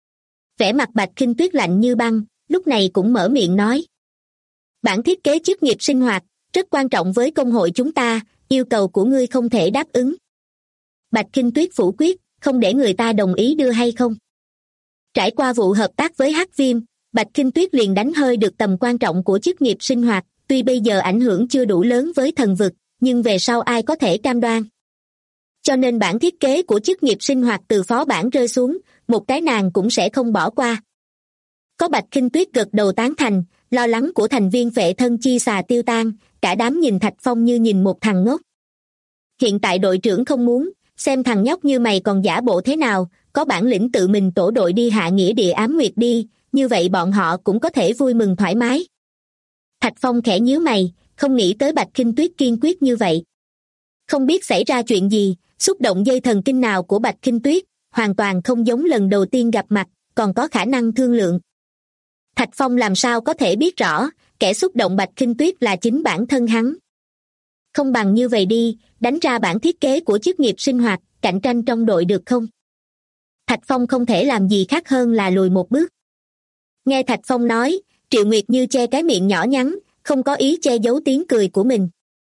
Vẻ mặt Bạch Khinh Tuyết lạnh như băng, lúc này cũng mở miệng nói. Bản thiết kế chức nghiệp sinh hoạt, rất quan trọng với công hội chúng ta, yêu cầu của ngươi không thể đáp ứng. Bạch Khinh Tuyết phủ quyết, không để người ta đồng ý đưa hay không. Trải qua vụ hợp tác với Hắc Viêm, Bạch Khinh Tuyết liền đánh hơi được tầm quan trọng của chức nghiệp sinh hoạt, tuy bây giờ ảnh hưởng chưa đủ lớn với thần vực, nhưng về sau ai có thể cam đoan. Cho nên bản thiết kế của chức nghiệp sinh hoạt từ phó bản rơi xuống, một cái nàng cũng sẽ không bỏ qua. Có Bạch Khinh Tuyết gật đầu tán thành, lo lắng của thành viên Phệ Thân Chi Xà tiêu tan, cả đám nhìn Thạch Phong như nhìn một thằng ngốc. Hiện tại đội trưởng không muốn, xem thằng nhóc như mày còn giả bộ thế nào, có bản lĩnh tự mình tổ đội đi hạ nghĩa địa ám nguyệt đi, như vậy bọn họ cũng có thể vui mừng thoải mái. Thạch Phong khẽ nhíu mày, không nghĩ tới Bạch Khinh Tuyết kiên quyết như vậy. Không biết xảy ra chuyện gì, xúc động dây thần kinh nào của Bạch Khinh Tuyết, hoàn toàn không giống lần đầu tiên gặp mặt, còn có khả năng thương lượng. Thạch Phong làm sao có thể biết rõ, kẻ xúc động Bạch Khinh Tuyết là chính bản thân hắn. Không bằng như vậy đi, đánh ra bản thiết kế của chức nghiệp sinh hoạt, cạnh tranh trong đội được không? Thạch Phong không thể làm gì khác hơn là lùi một bước. Nghe Thạch Phong nói, Triệu Nguyệt Như che cái miệng nhỏ nhắn, không có ý che giấu tiếng cười của mình.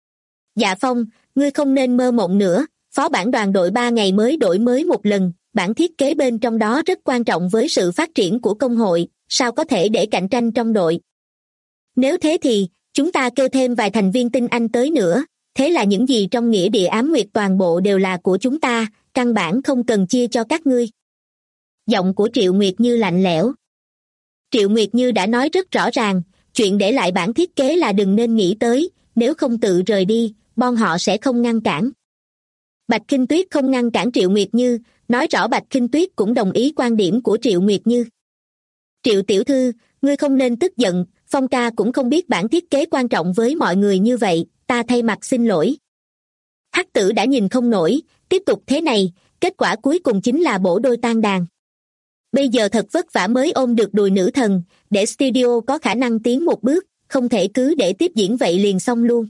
Dạ Phong, ngươi không nên mơ mộng nữa, phó bản đoàn đội 3 ngày mới đổi mới một lần, bản thiết kế bên trong đó rất quan trọng với sự phát triển của công hội, sao có thể để cạnh tranh trong đội. Nếu thế thì, chúng ta kêu thêm vài thành viên tinh anh tới nữa, thế là những gì trong nghĩa địa ám nguyệt toàn bộ đều là của chúng ta, căn bản không cần chia cho các ngươi. Giọng của Triệu Nguyệt Như lạnh lẽo. Triệu Nguyệt Như đã nói rất rõ ràng, chuyện để lại bản thiết kế là đừng nên nghĩ tới, nếu không tự rời đi, bọn họ sẽ không ngăn cản. Bạch Khinh Tuyết không ngăn cản Triệu Nguyệt Như, nói rõ Bạch Khinh Tuyết cũng đồng ý quan điểm của Triệu Nguyệt Như. Triệu tiểu thư, ngươi không nên tức giận, Phong ca cũng không biết bản thiết kế quan trọng với mọi người như vậy, ta thay mặt xin lỗi. Hắc tử đã nhìn không nổi, tiếp tục thế này, kết quả cuối cùng chính là bổ đôi tan đàn. Bây giờ thật vất vả mới ôm được đùi nữ thần, để studio có khả năng tiến một bước, không thể cứ để tiếp diễn vậy liền xong luôn.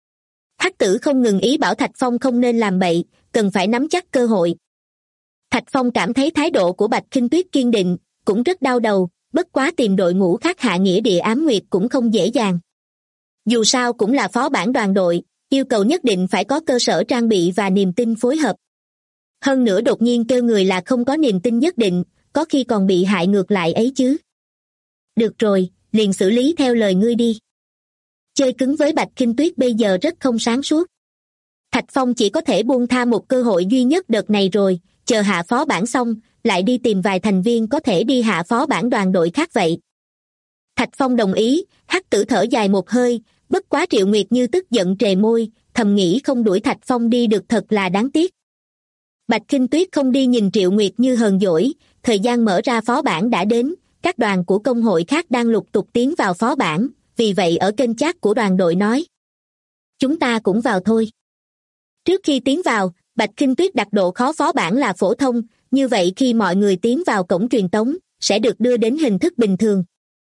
Hắc tử không ngừng ý bảo Thạch Phong không nên làm bậy, cần phải nắm chắc cơ hội. Thạch Phong cảm thấy thái độ của Bạch Khinh Tuyết kiên định, cũng rất đau đầu, bất quá tìm đội ngũ khác hạ nghĩa địa ám nguyệt cũng không dễ dàng. Dù sao cũng là phó bản đoàn đội, yêu cầu nhất định phải có cơ sở trang bị và niềm tin phối hợp. Hơn nữa đột nhiên kêu người là không có niềm tin nhất định, có khi còn bị hại ngược lại ấy chứ. Được rồi, liền xử lý theo lời ngươi đi. Chơi cứng với Bạch Khinh Tuyết bây giờ rất không sáng suốt. Thạch Phong chỉ có thể buông tha một cơ hội duy nhất đợt này rồi, chờ hạ phó bản xong, lại đi tìm vài thành viên có thể đi hạ phó bản đoàn đội khác vậy. Thạch Phong đồng ý, Hắc tử thở dài một hơi, bất quá Triệu Nguyệt Như tức giận trề môi, thầm nghĩ không đuổi Thạch Phong đi được thật là đáng tiếc. Bạch Khinh Tuyết không đi nhìn Triệu Nguyệt Như hờn dỗi, thời gian mở ra phó bản đã đến, các đoàn của công hội khác đang lục tục tiến vào phó bản, vì vậy ở kênh chat của đoàn đội nói. Chúng ta cũng vào thôi. Trước khi tiến vào, Bạch Khinh Tuyết đặt độ khó phó bản là phổ thông, như vậy khi mọi người tiến vào cổng truyền tống, sẽ được đưa đến hình thức bình thường.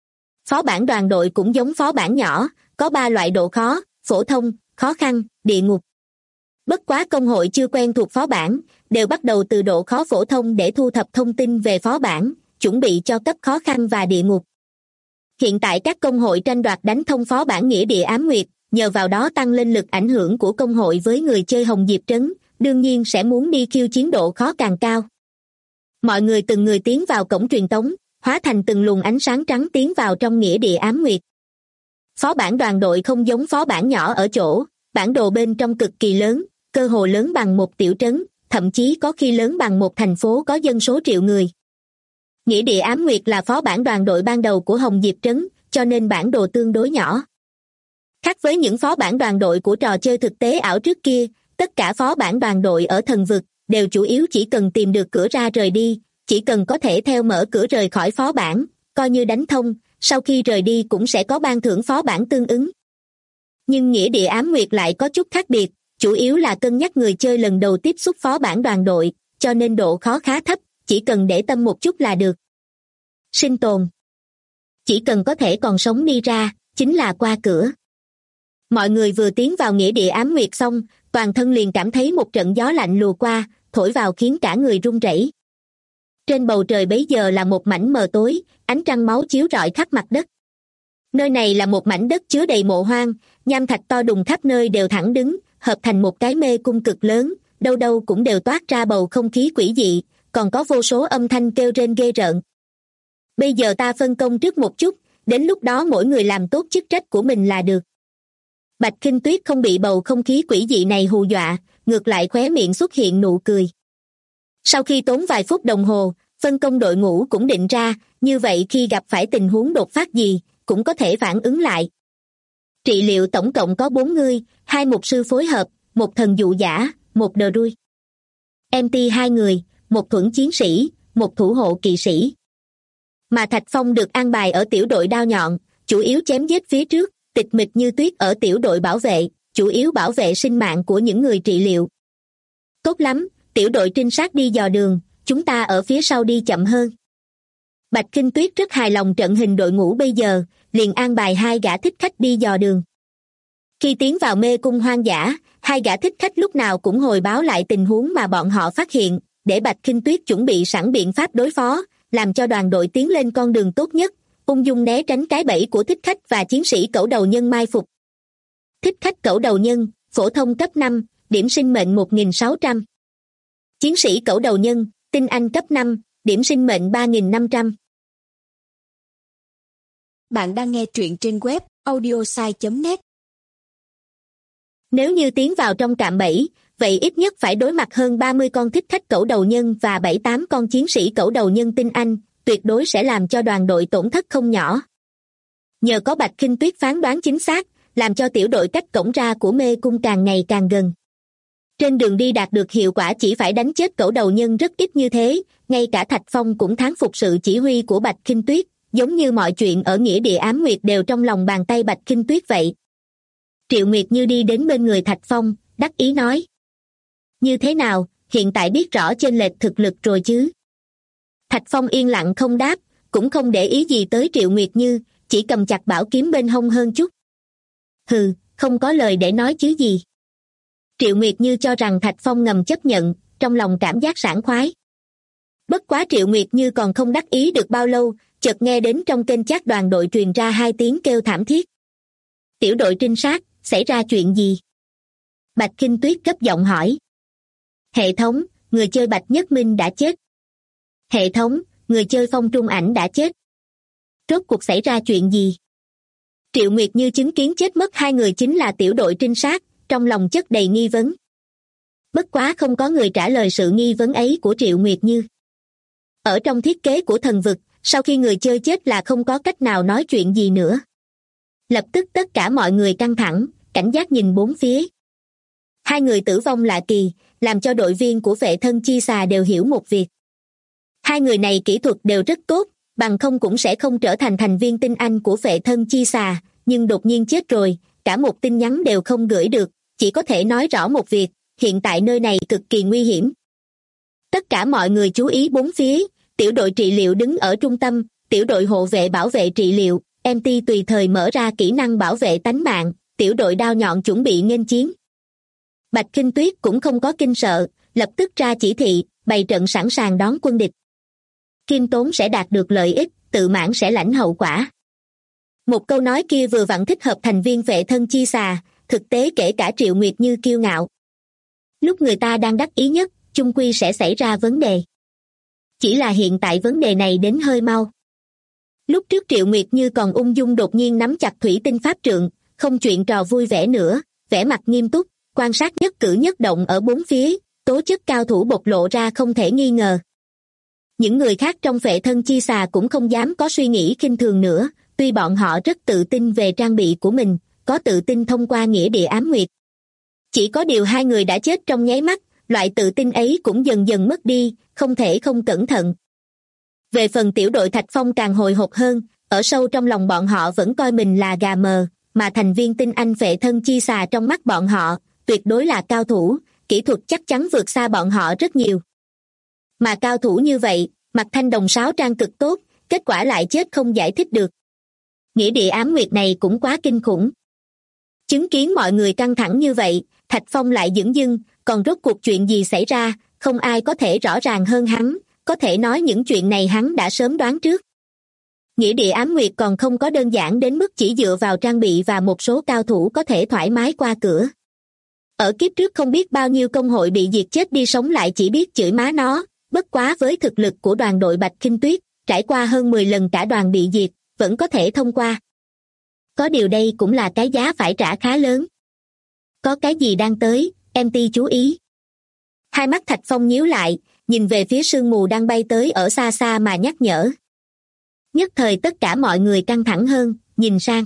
Phó bản đoàn đội cũng giống phó bản nhỏ, có 3 loại độ khó, phổ thông, khó khăn, địa ngục. Bất quá công hội chưa quen thuộc phó bản, đều bắt đầu từ độ khó phổ thông để thu thập thông tin về phó bản, chuẩn bị cho cấp khó khăn và địa ngục. Hiện tại các công hội tranh đoạt đánh thông phó bản nghĩa địa ám nguyệt, nhờ vào đó tăng lên lực ảnh hưởng của công hội với người chơi Hồng Diệp Trấn, đương nhiên sẽ muốn đi khiêu chiến độ khó càng cao. Mọi người từng người tiến vào cổng truyền tống, hóa thành từng luồng ánh sáng trắng tiến vào trong nghĩa địa ám nguyệt. Phó bản đoàn đội không giống phó bản nhỏ ở chỗ, bản đồ bên trong cực kỳ lớn, cơ hồ lớn bằng một tiểu trấn, thậm chí có khi lớn bằng một thành phố có dân số triệu người. Nghĩa địa ám nguyệt là phó bản đoàn đội ban đầu của Hồng Diệp Trấn, cho nên bản đồ tương đối nhỏ. Khác với những phó bản đoàn đội của trò chơi thực tế ảo trước kia, tất cả phó bản đoàn đội ở thần vực đều chủ yếu chỉ cần tìm được cửa ra rời đi, chỉ cần có thể theo mở cửa rời khỏi phó bản, coi như đánh thông, sau khi rời đi cũng sẽ có ban thưởng phó bản tương ứng. Nhưng nghĩa địa ám nguyệt lại có chút khác biệt, chủ yếu là cân nhắc người chơi lần đầu tiếp xúc phó bản đoàn đội, cho nên độ khó khá thấp, chỉ cần để tâm một chút là được. Sinh tồn. Chỉ cần có thể còn sống đi ra, chính là qua cửa. Mọi người vừa tiến vào nghĩa địa ám nguyệt xong, toàn thân liền cảm thấy một trận gió lạnh lùa qua, thổi vào khiến cả người run rẩy. Trên bầu trời bấy giờ là một mảnh mờ tối, ánh trăng máu chiếu rọi khắp mặt đất. Nơi này là một mảnh đất chứa đầy mộ hoang, nham thạch to đùng khắp nơi đều thẳng đứng, hợp thành một cái mê cung cực lớn, đâu đâu cũng đều toát ra bầu không khí quỷ dị, còn có vô số âm thanh kêu rên ghê rợn. Bây giờ ta phân công trước một chút, đến lúc đó mỗi người làm tốt chức trách của mình là được. Bạch Khinh Tuyết không bị bầu không khí quỷ dị này hù dọa, ngược lại khóe miệng xuất hiện nụ cười. Sau khi tốn vài phút đồng hồ, phân công đội ngũ cũng định ra, như vậy khi gặp phải tình huống đột phát gì, cũng có thể phản ứng lại. Trị liệu tổng cộng có 4 người, 2 mục sư phối hợp, 1 thần dụ giả, 1 druid. MT 2 người, 1 thuẫn chiến sĩ, 1 thủ hộ kỵ sĩ. Mà Thạch Phong được an bài ở tiểu đội đao nhọn, chủ yếu chém giết phía trước, Tịch Mịch Như Tuyết ở tiểu đội bảo vệ, chủ yếu bảo vệ sinh mạng của những người trị liệu. Tốt lắm, tiểu đội trinh sát đi dò đường, chúng ta ở phía sau đi chậm hơn. Bạch Kinh Tuyết rất hài lòng trận hình đội ngũ bây giờ, liền an bài 2 gã thích khách đi dò đường. Khi tiến vào mê cung hoang dã, 2 gã thích khách lúc nào cũng hồi báo lại tình huống mà bọn họ phát hiện, để Bạch Kinh Tuyết chuẩn bị sẵn biện pháp đối phó, làm cho đoàn đội tiến lên con đường tốt nhất, ung dung né tránh cái bẫy của thích khách và chiến sĩ cẩu đầu nhân mai phục. Thích khách cẩu đầu nhân, phổ thông cấp 5, điểm sinh mệnh 1.600. Chiến sĩ cẩu đầu nhân, tinh anh cấp 5, điểm sinh mệnh 3.500. Bạn đang nghe truyện trên web audiosai.net. Nếu như tiến vào trong cạm bẫy, vậy ít nhất phải đối mặt hơn 30 con thích khách cẩu đầu nhân và 7-8 con chiến sĩ cẩu đầu nhân tinh anh, tuyệt đối sẽ làm cho đoàn đội tổn thất không nhỏ. Nhờ có Bạch Kinh Tuyết phán đoán chính xác, làm cho tiểu đội cách cổng ra của mê cung càng ngày càng gần. Trên đường đi đạt được hiệu quả chỉ phải đánh chết cẩu đầu nhân rất ít như thế, ngay cả Thạch Phong cũng thán phục sự chỉ huy của Bạch Kinh Tuyết, giống như mọi chuyện ở nghĩa địa ám nguyệt đều trong lòng bàn tay Bạch Kinh Tuyết vậy. Triệu Nguyệt Như đi đến bên người Thạch Phong, đắc ý nói. Như thế nào, hiện tại biết rõ chênh lệch thực lực rồi chứ? Thạch Phong yên lặng không đáp, cũng không để ý gì tới Triệu Nguyệt Như, chỉ cầm chặt bảo kiếm bên hông hơn chút. Hừ, không có lời để nói chứ gì. Triệu Nguyệt Như cho rằng Thạch Phong ngầm chấp nhận, trong lòng cảm giác sảng khoái. Bất quá Triệu Nguyệt Như còn không đắc ý được bao lâu, chợt nghe đến trong kênh chat đoàn đội truyền ra 2 tiếng kêu thảm thiết. Tiểu đội trinh sát, xảy ra chuyện gì? Bạch Kinh Tuyết gấp giọng hỏi. Hệ thống, người chơi Bạch Nhất Minh đã chết. Hệ thống, người chơi Phong Trung Ảnh đã chết. Rốt cuộc xảy ra chuyện gì? Triệu Nguyệt Như chứng kiến chết mất 2 người chính là tiểu đội trinh sát, trong lòng chất đầy nghi vấn. Bất quá không có người trả lời sự nghi vấn ấy của Triệu Nguyệt Như. Ở trong thiết kế của thần vực, sau khi người chơi chết là không có cách nào nói chuyện gì nữa. Lập tức tất cả mọi người căng thẳng, cảnh giác nhìn bốn phía. 2 người tử vong lạ kỳ, làm cho đội viên của Vệ Thân Chi Xà đều hiểu một việc. 2 người này kỹ thuật đều rất tốt, bằng không cũng sẽ không trở thành thành viên tinh anh của Vệ Thân Chi Xà, nhưng đột nhiên chết rồi, cả một tin nhắn đều không gửi được, chỉ có thể nói rõ một việc, hiện tại nơi này cực kỳ nguy hiểm. Tất cả mọi người chú ý bốn phía, tiểu đội trị liệu đứng ở trung tâm, tiểu đội hộ vệ bảo vệ trị liệu, MT tùy thời mở ra kỹ năng bảo vệ tánh mạng, tiểu đội đao nhọn chuẩn bị nghênh chiến. Bạch Kinh Tuyết cũng không có kinh sợ, lập tức ra chỉ thị, bày trận sẵn sàng đón quân địch. Khiêm tốn sẽ đạt được lợi ích, tự mãn sẽ lãnh hậu quả. Một câu nói kia vừa vặn thích hợp thành viên Vệ Thân Chi Xà, thực tế kể cả Triệu Nguyệt Như kiêu ngạo. Lúc người ta đang đắc ý nhất, chung quy sẽ xảy ra vấn đề. Chỉ là hiện tại vấn đề này đến hơi mau. Lúc trước Triệu Nguyệt Như còn ung dung đột nhiên nắm chặt thủy tinh pháp trượng, không chuyện trò vui vẻ nữa, vẻ mặt nghiêm túc, quan sát nhất cử nhất động ở bốn phía, tố chất cao thủ bộc lộ ra không thể nghi ngờ. Những người khác trong Vệ Thân Chi Xà cũng không dám có suy nghĩ khinh thường nữa, tuy bọn họ rất tự tin về trang bị của mình, có tự tin thông qua nghĩa địa ám nguyệt. Chỉ có điều 2 người đã chết trong nháy mắt, loại tự tin ấy cũng dần dần mất đi, không thể không cẩn thận. Về phần tiểu đội Thạch Phong càng hồi hộp hơn, ở sâu trong lòng bọn họ vẫn coi mình là gà mờ, mà thành viên tinh anh Vệ Thân Chi Xà trong mắt bọn họ, tuyệt đối là cao thủ, kỹ thuật chắc chắn vượt xa bọn họ rất nhiều. Mà cao thủ như vậy, mặc thanh đồng sáo trang cực tốt, kết quả lại chết không giải thích được. Nghĩa địa ám nguyệt này cũng quá kinh khủng. Chứng kiến mọi người căng thẳng như vậy, Thạch Phong lại dửng dưng, còn rốt cuộc chuyện gì xảy ra, không ai có thể rõ ràng hơn hắn, có thể nói những chuyện này hắn đã sớm đoán trước. Nghĩa địa ám nguyệt còn không có đơn giản đến mức chỉ dựa vào trang bị và một số cao thủ có thể thoải mái qua cửa. Ở kiếp trước không biết bao nhiêu công hội bị diệt chết đi sống lại chỉ biết chửi má nó, bất quá với thực lực của đoàn đội Bạch Kinh Tuyết, trải qua hơn 10 lần cả đoàn bị diệt, vẫn có thể thông qua. Có điều đây cũng là cái giá phải trả khá lớn. Có cái gì đang tới, MT chú ý. 2 mắt Thạch Phong nhíu lại, nhìn về phía sương mù đang bay tới ở xa xa mà nhắc nhở. Nhất thời tất cả mọi người căng thẳng hơn, nhìn sang.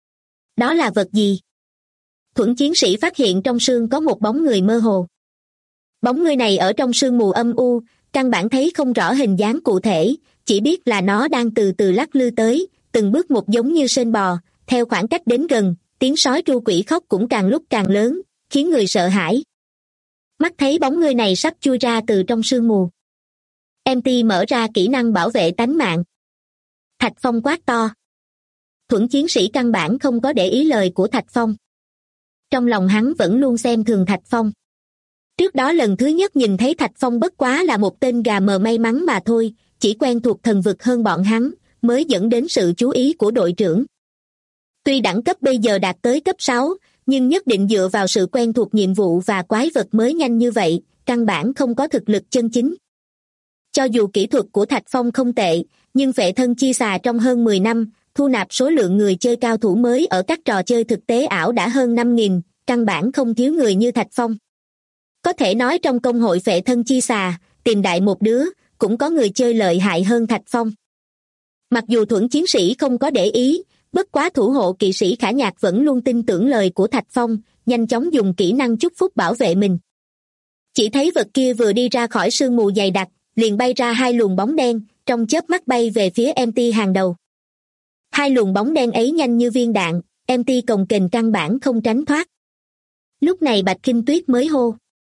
Đó là vật gì? Thuẫn chiến sĩ phát hiện trong sương có một bóng người mơ hồ. Bóng người này ở trong sương mù âm u, căn bản thấy không rõ hình dáng cụ thể, chỉ biết là nó đang từ từ lắc lư tới, từng bước một giống như sên bò, theo khoảng cách đến gần, tiếng sói tru quỷ khóc cũng càng lúc càng lớn, khiến người sợ hãi. Mắt thấy bóng người này sắp chui ra từ trong sương mù. MT mở ra kỹ năng bảo vệ tánh mạng. Thạch Phong quát to. Thuẫn chiến sĩ căn bản không có để ý lời của Thạch Phong. Trong lòng hắn vẫn luôn xem thường Thạch Phong. Trước đó lần thứ nhất nhìn thấy Thạch Phong bất quá là một tên gà mờ may mắn mà thôi, chỉ quen thuộc thần vực hơn bọn hắn, mới dẫn đến sự chú ý của đội trưởng. Tuy đẳng cấp bây giờ đạt tới cấp 6, nhưng nhất định dựa vào sự quen thuộc nhiệm vụ và quái vật mới nhanh như vậy, căn bản không có thực lực chân chính. Cho dù kỹ thuật của Thạch Phong không tệ, nhưng Phệ Thân Chi Xà trong hơn 10 năm, thu nạp số lượng người chơi cao thủ mới ở các trò chơi thực tế ảo đã hơn 5.000, căn bản không thiếu người như Thạch Phong. Có thể nói trong công hội Phệ Thân Chi Xà, tìm đại một đứa, cũng có người chơi lợi hại hơn Thạch Phong. Mặc dù Thuẫn chiến sĩ không có để ý, bất quá thủ hộ kỵ sĩ Khả Nhạc vẫn luôn tin tưởng lời của Thạch Phong, nhanh chóng dùng kỹ năng chúc phúc bảo vệ mình. Chỉ thấy vật kia vừa đi ra khỏi sương mù dày đặc, liền bay ra hai luồng bóng đen, trong chớp mắt bay về phía MT hàng đầu. Hai luồng bóng đen ấy nhanh như viên đạn, MT cồng kềnh căn bản không tránh thoát. Lúc này Bạch Kinh Tuyết mới hô.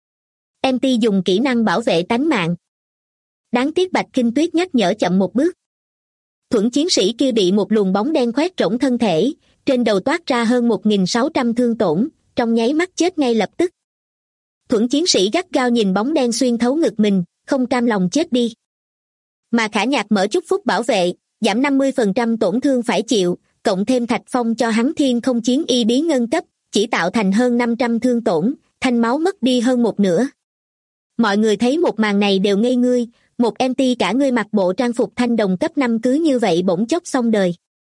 MT dùng kỹ năng bảo vệ tánh mạng. Đáng tiếc Bạch Kinh Tuyết nhắc nhở chậm một bước. Thuẫn chiến sĩ kia bị một luồng bóng đen khoét rỗng thân thể, trên đầu toát ra hơn 1.600 thương tổn, trong nháy mắt chết ngay lập tức. Thuẫn chiến sĩ gắt gao nhìn bóng đen xuyên thấu ngực mình, không cam lòng chết đi. Mà Khả Nhạc mở chúc phúc bảo vệ, giảm 50% tổn thương phải chịu, cộng thêm Thạch Phong cho hắn thiên không chiến y bí ngân cấp, chỉ tạo thành hơn 500 thương tổn, thanh máu mất đi hơn một nửa. Mọi người thấy một màn này đều ngây ngươi, một MT cả người mặc bộ trang phục thanh đồng cấp 5 cứ như vậy bỗng chốc xong đời.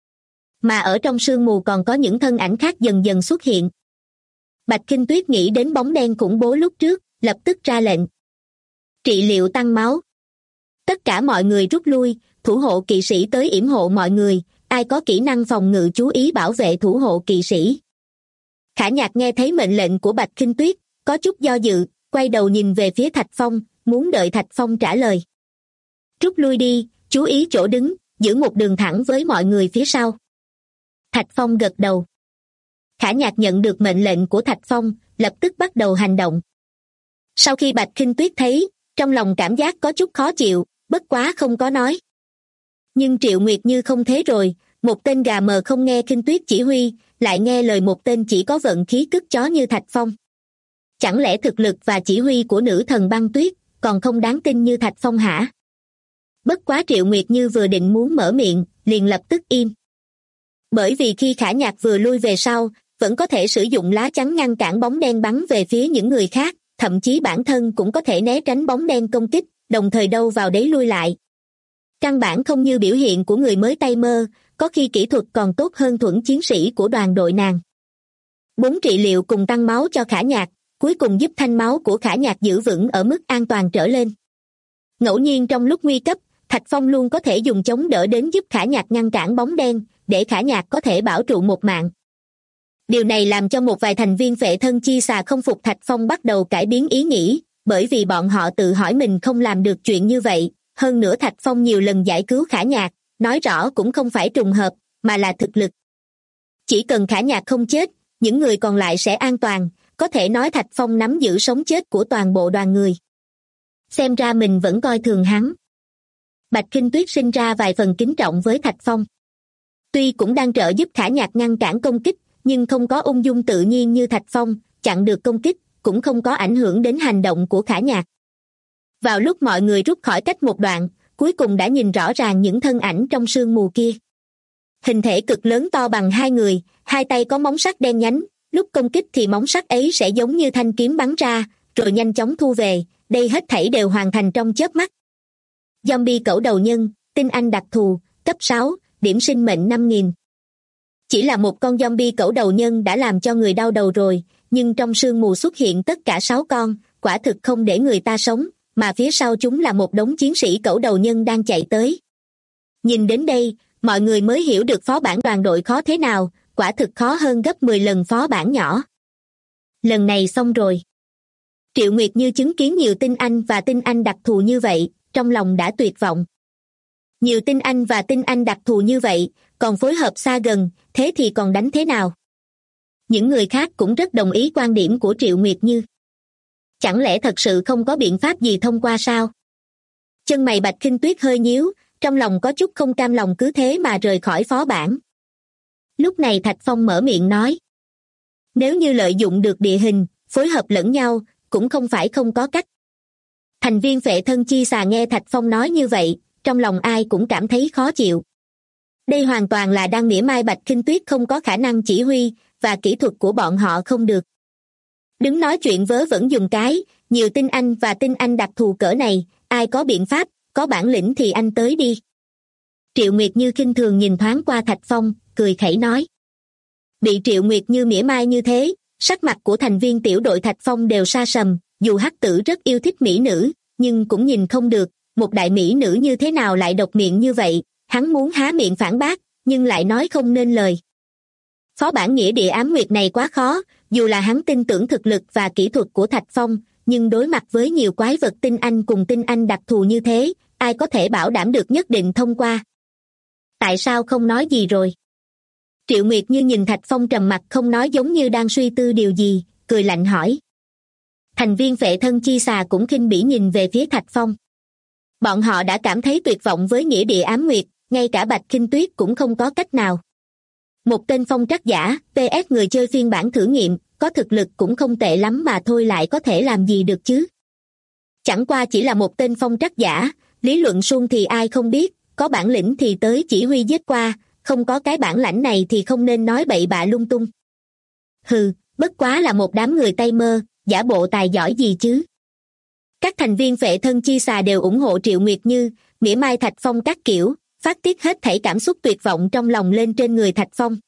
Mà ở trong sương mù còn có những thân ảnh khác dần dần xuất hiện. Bạch Kinh Tuyết nghĩ đến bóng đen khủng bố lúc trước, lập tức ra lệnh. Trị liệu tăng máu. Tất cả mọi người rút lui, thủ hộ kỵ sĩ tới yểm hộ mọi người, ai có kỹ năng phòng ngự chú ý bảo vệ thủ hộ kỵ sĩ. Khả Nhạc nghe thấy mệnh lệnh của Bạch Kinh Tuyết, có chút do dự, quay đầu nhìn về phía Thạch Phong, muốn đợi Thạch Phong trả lời. Rút lui đi, chú ý chỗ đứng, giữ một đường thẳng với mọi người phía sau. Thạch Phong gật đầu. Khả Nhạc nhận được mệnh lệnh của Thạch Phong, lập tức bắt đầu hành động. Sau khi Bạch Kinh Tuyết thấy, trong lòng cảm giác có chút khó chịu, bất quá không có nói. Nhưng Triệu Nguyệt Như không thế rồi, một tên gà mờ không nghe Kinh Tuyết chỉ huy, lại nghe lời một tên chỉ có vận khí cứt chó như Thạch Phong. Chẳng lẽ thực lực và chỉ huy của nữ thần băng tuyết còn không đáng tin như Thạch Phong hả? Bất quá Triệu Nguyệt Như vừa định muốn mở miệng, liền lập tức im. Bởi vì khi Khả Nhạc vừa lui về sau, vẫn có thể sử dụng lá chắn ngăn cản bóng đen bắn về phía những người khác, thậm chí bản thân cũng có thể né tránh bóng đen công kích, đồng thời đâu vào đấy lui lại. Căn bản không như biểu hiện của người mới tay mơ, có khi kỹ thuật còn tốt hơn Thuẫn chiến sĩ của đoàn đội nàng. 4 trị liệu cùng tăng máu cho Khả Nhạc, cuối cùng giúp thanh máu của Khả Nhạc giữ vững ở mức an toàn trở lên. Ngẫu nhiên trong lúc nguy cấp, Thạch Phong luôn có thể dùng chống đỡ đến giúp Khả Nhạc ngăn cản bóng đen, để Khả Nhạc có thể bảo trụ một mạng. Điều này làm cho một vài thành viên Phệ Thân Chi Xà không phục Thạch Phong bắt đầu cải biến ý nghĩ, bởi vì bọn họ tự hỏi mình không làm được chuyện như vậy, hơn nữa Thạch Phong nhiều lần giải cứu Khả Nhạc, nói rõ cũng không phải trùng hợp, mà là thực lực. Chỉ cần Khả Nhạc không chết, những người còn lại sẽ an toàn, có thể nói Thạch Phong nắm giữ sống chết của toàn bộ đoàn người. Xem ra mình vẫn coi thường hắn. Bạch Kinh Tuyết sinh ra vài phần kính trọng với Thạch Phong. Tuy cũng đang trợ giúp Khả Nhạc ngăn cản công kích, nhưng không có ung dung tự nhiên như Thạch Phong, chặn được công kích, cũng không có ảnh hưởng đến hành động của Khả Nhạc. Vào lúc mọi người rút khỏi cách một đoạn, cuối cùng đã nhìn rõ ràng những thân ảnh trong sương mù kia. Hình thể cực lớn to bằng hai người, hai tay có móng sắt đen nhánh, lúc công kích thì móng sắt ấy sẽ giống như thanh kiếm bắn ra, rồi nhanh chóng thu về, đây hết thảy đều hoàn thành trong chớp mắt. Zombie cẩu đầu nhân, tinh anh đặc thù, cấp 6, điểm sinh mệnh 5.000. Chỉ là một con zombie cẩu đầu nhân đã làm cho người đau đầu rồi, nhưng trong sương mù xuất hiện tất cả 6 con, quả thực không để người ta sống, mà phía sau chúng là một đống chiến sĩ cẩu đầu nhân đang chạy tới. Nhìn đến đây, mọi người mới hiểu được phó bản đoàn đội khó thế nào, quả thực khó hơn gấp 10 lần phó bản nhỏ. Lần này xong rồi. Triệu Nguyệt Như chứng kiến nhiều tinh anh và tinh anh đặc thù như vậy, trong lòng đã tuyệt vọng. Nhiều tinh anh và tinh anh đặc thù như vậy, còn phối hợp xa gần, thế thì còn đánh thế nào? Những người khác cũng rất đồng ý quan điểm của Triệu Nguyệt Như. Chẳng lẽ thật sự không có biện pháp gì thông qua sao? Chân mày Bạch Khinh Tuyết hơi nhíu, trong lòng có chút không cam lòng cứ thế mà rời khỏi phó bản. Lúc này Thạch Phong mở miệng nói. Nếu như lợi dụng được địa hình, phối hợp lẫn nhau, cũng không phải không có cách. Thành viên Phệ Thân Chi Xà nghe Thạch Phong nói như vậy, trong lòng ai cũng cảm thấy khó chịu. Đây hoàn toàn là đang mỉa mai Bạch Khinh Tuyết không có khả năng chỉ huy, và kỹ thuật của bọn họ không được. Đứng nói chuyện vớ vẩn dùng cái, nhiều tinh anh và tinh anh đặc thù cỡ này, ai có biện pháp, có bản lĩnh thì anh tới đi. Triệu Nguyệt Như khinh thường nhìn thoáng qua Thạch Phong, cười khẩy nói. Bị Triệu Nguyệt Như mỉa mai như thế, sắc mặt của thành viên tiểu đội Thạch Phong đều sa sầm, dù hắc tử rất yêu thích mỹ nữ, nhưng cũng nhìn không được, một đại mỹ nữ như thế nào lại độc miệng như vậy, hắn muốn há miệng phản bác, nhưng lại nói không nên lời. Phó bản nghĩa địa ám nguyệt này quá khó, dù là hắn tin tưởng thực lực và kỹ thuật của Thạch Phong, nhưng đối mặt với nhiều quái vật tinh anh cùng tinh anh đặc thù như thế, ai có thể bảo đảm được nhất định thông qua. Tại sao không nói gì rồi? Triệu Nguyệt Như nhìn Thạch Phong trầm mặc không nói giống như đang suy tư điều gì, cười lạnh hỏi. Thành viên Phệ Thân Chi Xà cũng khinh bỉ nhìn về phía Thạch Phong. Bọn họ đã cảm thấy tuyệt vọng với nghĩa địa ám nguyệt, ngay cả Bạch Khinh Tuyết cũng không có cách nào. Một tên phong trắc giả, PS người chơi phiên bản thử nghiệm, có thực lực cũng không tệ lắm mà thôi lại có thể làm gì được chứ. Chẳng qua chỉ là một tên phong trắc giả, lý luận suông thì ai không biết, có bản lĩnh thì tới chỉ huy giết qua, không có cái bản lãnh này thì không nên nói bậy bạ lung tung. Hừ, bất quá là một đám người tay mơ, giả bộ tài giỏi gì chứ. Các thành viên Phệ Thân Chi Xà đều ủng hộ Triệu Nguyệt Như, mỉa mai Thạch Phong các kiểu, phát tiết hết thảy cảm xúc tuyệt vọng trong lòng lên trên người Thạch Phong.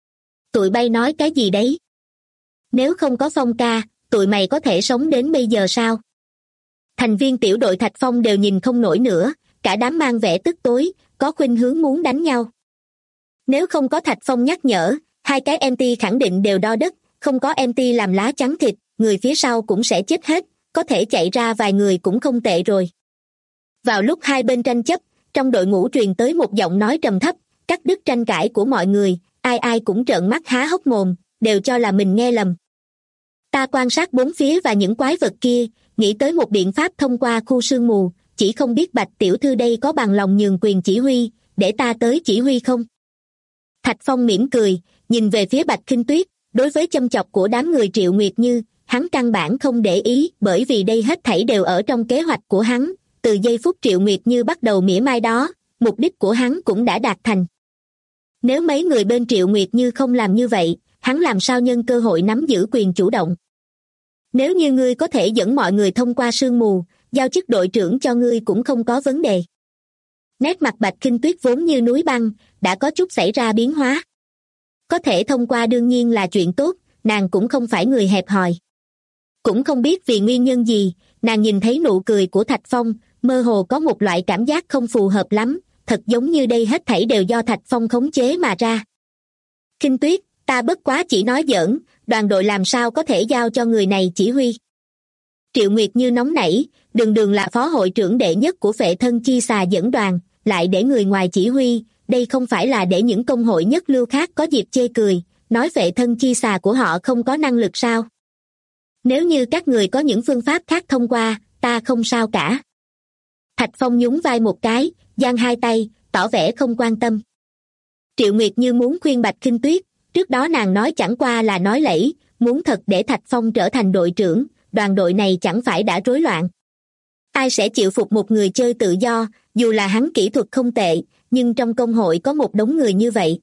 Tụi bay nói cái gì đấy? Nếu không có Phong ca, tụi mày có thể sống đến bây giờ sao? Thành viên tiểu đội Thạch Phong đều nhìn không nổi nữa, cả đám mang vẻ tức tối, có khuynh hướng muốn đánh nhau. Nếu không có Thạch Phong nhắc nhở, hai cái MT khẳng định đều đo đất, không có MT làm lá chắn thịt, người phía sau cũng sẽ chết hết, có thể chạy ra vài người cũng không tệ rồi. Vào lúc hai bên tranh chấp, trong đội ngũ truyền tới một giọng nói trầm thấp, cắt đứt tranh cãi của mọi người, ai ai cũng trợn mắt há hốc mồm, đều cho là mình nghe lầm. Ta quan sát bốn phía và những quái vật kia, nghĩ tới một biện pháp thông qua khu sương mù, chỉ không biết Bạch tiểu thư đây có bằng lòng nhường quyền chỉ huy, để ta tới chỉ huy không? Thạch Phong mỉm cười, nhìn về phía Bạch Khinh Tuyết, đối với châm chọc của đám người Triệu Nguyệt Như, hắn căn bản không để ý, bởi vì đây hết thảy đều ở trong kế hoạch của hắn, từ giây phút Triệu Nguyệt Như bắt đầu mỉa mai đó, mục đích của hắn cũng đã đạt thành. Nếu mấy người bên Triệu Nguyệt Như không làm như vậy, hắn làm sao nhân cơ hội nắm giữ quyền chủ động. Nếu như ngươi có thể dẫn mọi người thông qua sương mù, giao chức đội trưởng cho ngươi cũng không có vấn đề. Nét mặt Bạch Khinh Tuyết vốn như núi băng, đã có chút xảy ra biến hóa. Có thể thông qua đương nhiên là chuyện tốt, nàng cũng không phải người hẹp hòi. Cũng không biết vì nguyên nhân gì, nàng nhìn thấy nụ cười của Thạch Phong, mơ hồ có một loại cảm giác không phù hợp lắm, thật giống như đây hết thảy đều do Thạch Phong khống chế mà ra. Khinh Tuyết, ta bất quá chỉ nói giỡn, đoàn đội làm sao có thể giao cho người này chỉ huy. Triệu Nguyệt Như nóng nảy, đường là phó hội trưởng đệ nhất của Phệ Thân Chi Xà dẫn đoàn, lại để người ngoài chỉ huy, đây không phải là để những công hội nhất lưu khác có dịp chê cười, nói Phệ Thân Chi Xà của họ không có năng lực sao? Nếu như các người có những phương pháp khác thông qua, ta không sao cả. Thạch Phong nhún vai một cái, giang hai tay, tỏ vẻ không quan tâm. Triệu Nguyệt Như muốn khuyên Bạch Khinh Tuyết, trước đó nàng nói chẳng qua là nói lẫy, muốn thật để Thạch Phong trở thành đội trưởng, đoàn đội này chẳng phải đã rối loạn. Ai sẽ chịu phục một người chơi tự do, dù là hắn kỹ thuật không tệ, nhưng trong công hội có một đống người như vậy.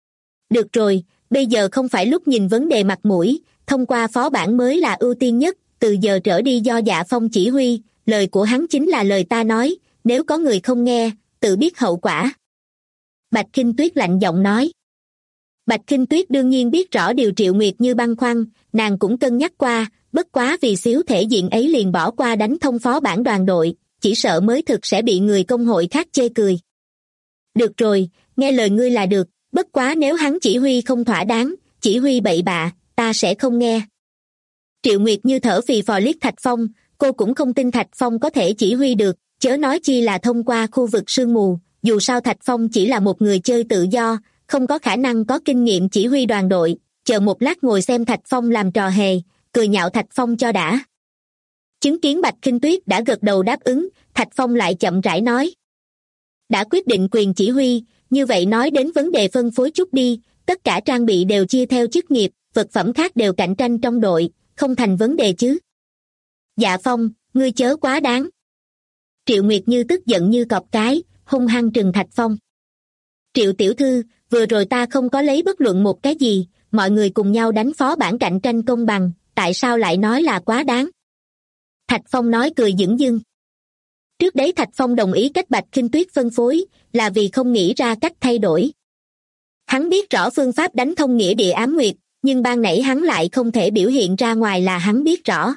Được rồi, bây giờ không phải lúc nhìn vấn đề mặt mũi, thông qua phó bản mới là ưu tiên nhất, từ giờ trở đi do Dạ Phong chỉ huy, lời của hắn chính là lời ta nói, nếu có người không nghe, tự biết hậu quả. Bạch Khinh Tuyết lạnh giọng nói. Bạch Khinh Tuyết đương nhiên biết rõ điều Triệu Nguyệt Như băn khoăn, nàng cũng cân nhắc qua, bất quá vì xíu thể diện ấy liền bỏ qua đánh thông phó bản đoàn đội, chỉ sợ mới thực sẽ bị người công hội khác chê cười. Được rồi, nghe lời ngươi là được, bất quá nếu hắn chỉ huy không thỏa đáng, chỉ huy bậy bạ, ta sẽ không nghe. Triệu Nguyệt Như thở phì phò liếc Thạch Phong, cô cũng không tin Thạch Phong có thể chỉ huy được, chớ nói chi là thông qua khu vực sương mù, dù sao Thạch Phong chỉ là một người chơi tự do, không có khả năng có kinh nghiệm chỉ huy đoàn đội, chờ một lát ngồi xem Thạch Phong làm trò hề, cười nhạo Thạch Phong cho đã. Chứng kiến Bạch Khinh Tuyết đã gật đầu đáp ứng, Thạch Phong lại chậm rãi nói. Đã quyết định quyền chỉ huy, như vậy nói đến vấn đề phân phối chút đi, tất cả trang bị đều chia theo chức nghiệp, vật phẩm khác đều cạnh tranh trong đội, không thành vấn đề chứ. Dạ Phong, ngươi chớ quá đáng. Triệu Nguyệt Như tức giận như cọp cái, hung hăng trừng Thạch Phong. Triệu tiểu thư, vừa rồi ta không có lấy bất luận một cái gì, mọi người cùng nhau đánh phó bản cạnh tranh công bằng, tại sao lại nói là quá đáng? Thạch Phong nói cười dửng dưng. Trước đấy Thạch Phong đồng ý cách Bạch Khinh Tuyết phân phối, là vì không nghĩ ra cách thay đổi. Hắn biết rõ phương pháp đánh thông nghĩa địa ám nguyệt, nhưng ban nãy hắn lại không thể biểu hiện ra ngoài là hắn biết rõ.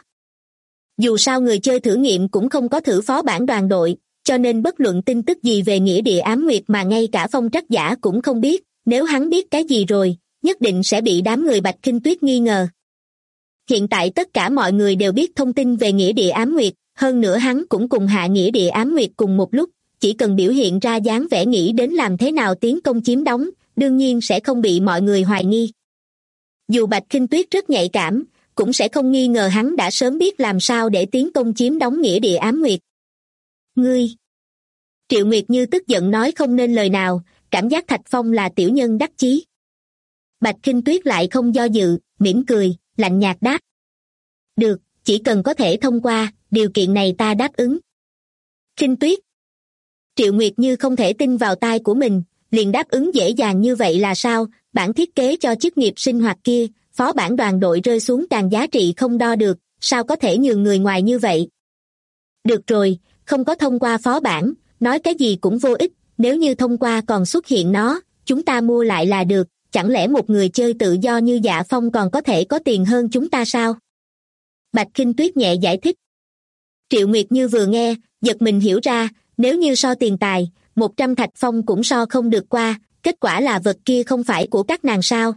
Dù sao người chơi thử nghiệm cũng không có thử phó bản đoàn đội, cho nên bất luận tin tức gì về nghĩa địa ám nguyệt mà ngay cả Phong Trắc Giả cũng không biết, nếu hắn biết cái gì rồi, nhất định sẽ bị đám người Bạch Khinh Tuyết nghi ngờ. Hiện tại tất cả mọi người đều biết thông tin về nghĩa địa ám nguyệt, hơn nữa hắn cũng cùng hạ nghĩa địa ám nguyệt cùng một lúc, chỉ cần biểu hiện ra dáng vẻ nghĩ đến làm thế nào tiến công chiếm đóng, đương nhiên sẽ không bị mọi người hoài nghi. Dù Bạch Khinh Tuyết rất nhạy cảm, cũng sẽ không nghi ngờ hắn đã sớm biết làm sao để tiến công chiếm đóng nghĩa địa ám nguyệt. Ngươi! Triệu Nguyệt Như tức giận nói không nên lời nào, cảm giác Thạch Phong là tiểu nhân đắc chí. Bạch Khinh Tuyết lại không do dự, mỉm cười, lạnh nhạt đáp. Được, chỉ cần có thể thông qua, điều kiện này ta đáp ứng. Khinh Tuyết! Triệu Nguyệt Như không thể tin vào tai của mình, liền đáp ứng dễ dàng như vậy là sao? Bản thiết kế cho chức nghiệp sinh hoạt kia, phó bản đoàn đội rơi xuống càng giá trị không đo được, sao có thể nhường người ngoài như vậy? Được rồi, không có thông qua phó bản, nói cái gì cũng vô ích, nếu như thông qua còn xuất hiện nó, chúng ta mua lại là được, chẳng lẽ một người chơi tự do như Dạ Phong còn có thể có tiền hơn chúng ta sao? Bạch Khinh Tuyết nhẹ giải thích. Triệu Nguyệt Như vừa nghe, giật mình hiểu ra, nếu như so tiền tài, 100 Thạch Phong cũng so không được qua, kết quả là vật kia không phải của các nàng sao?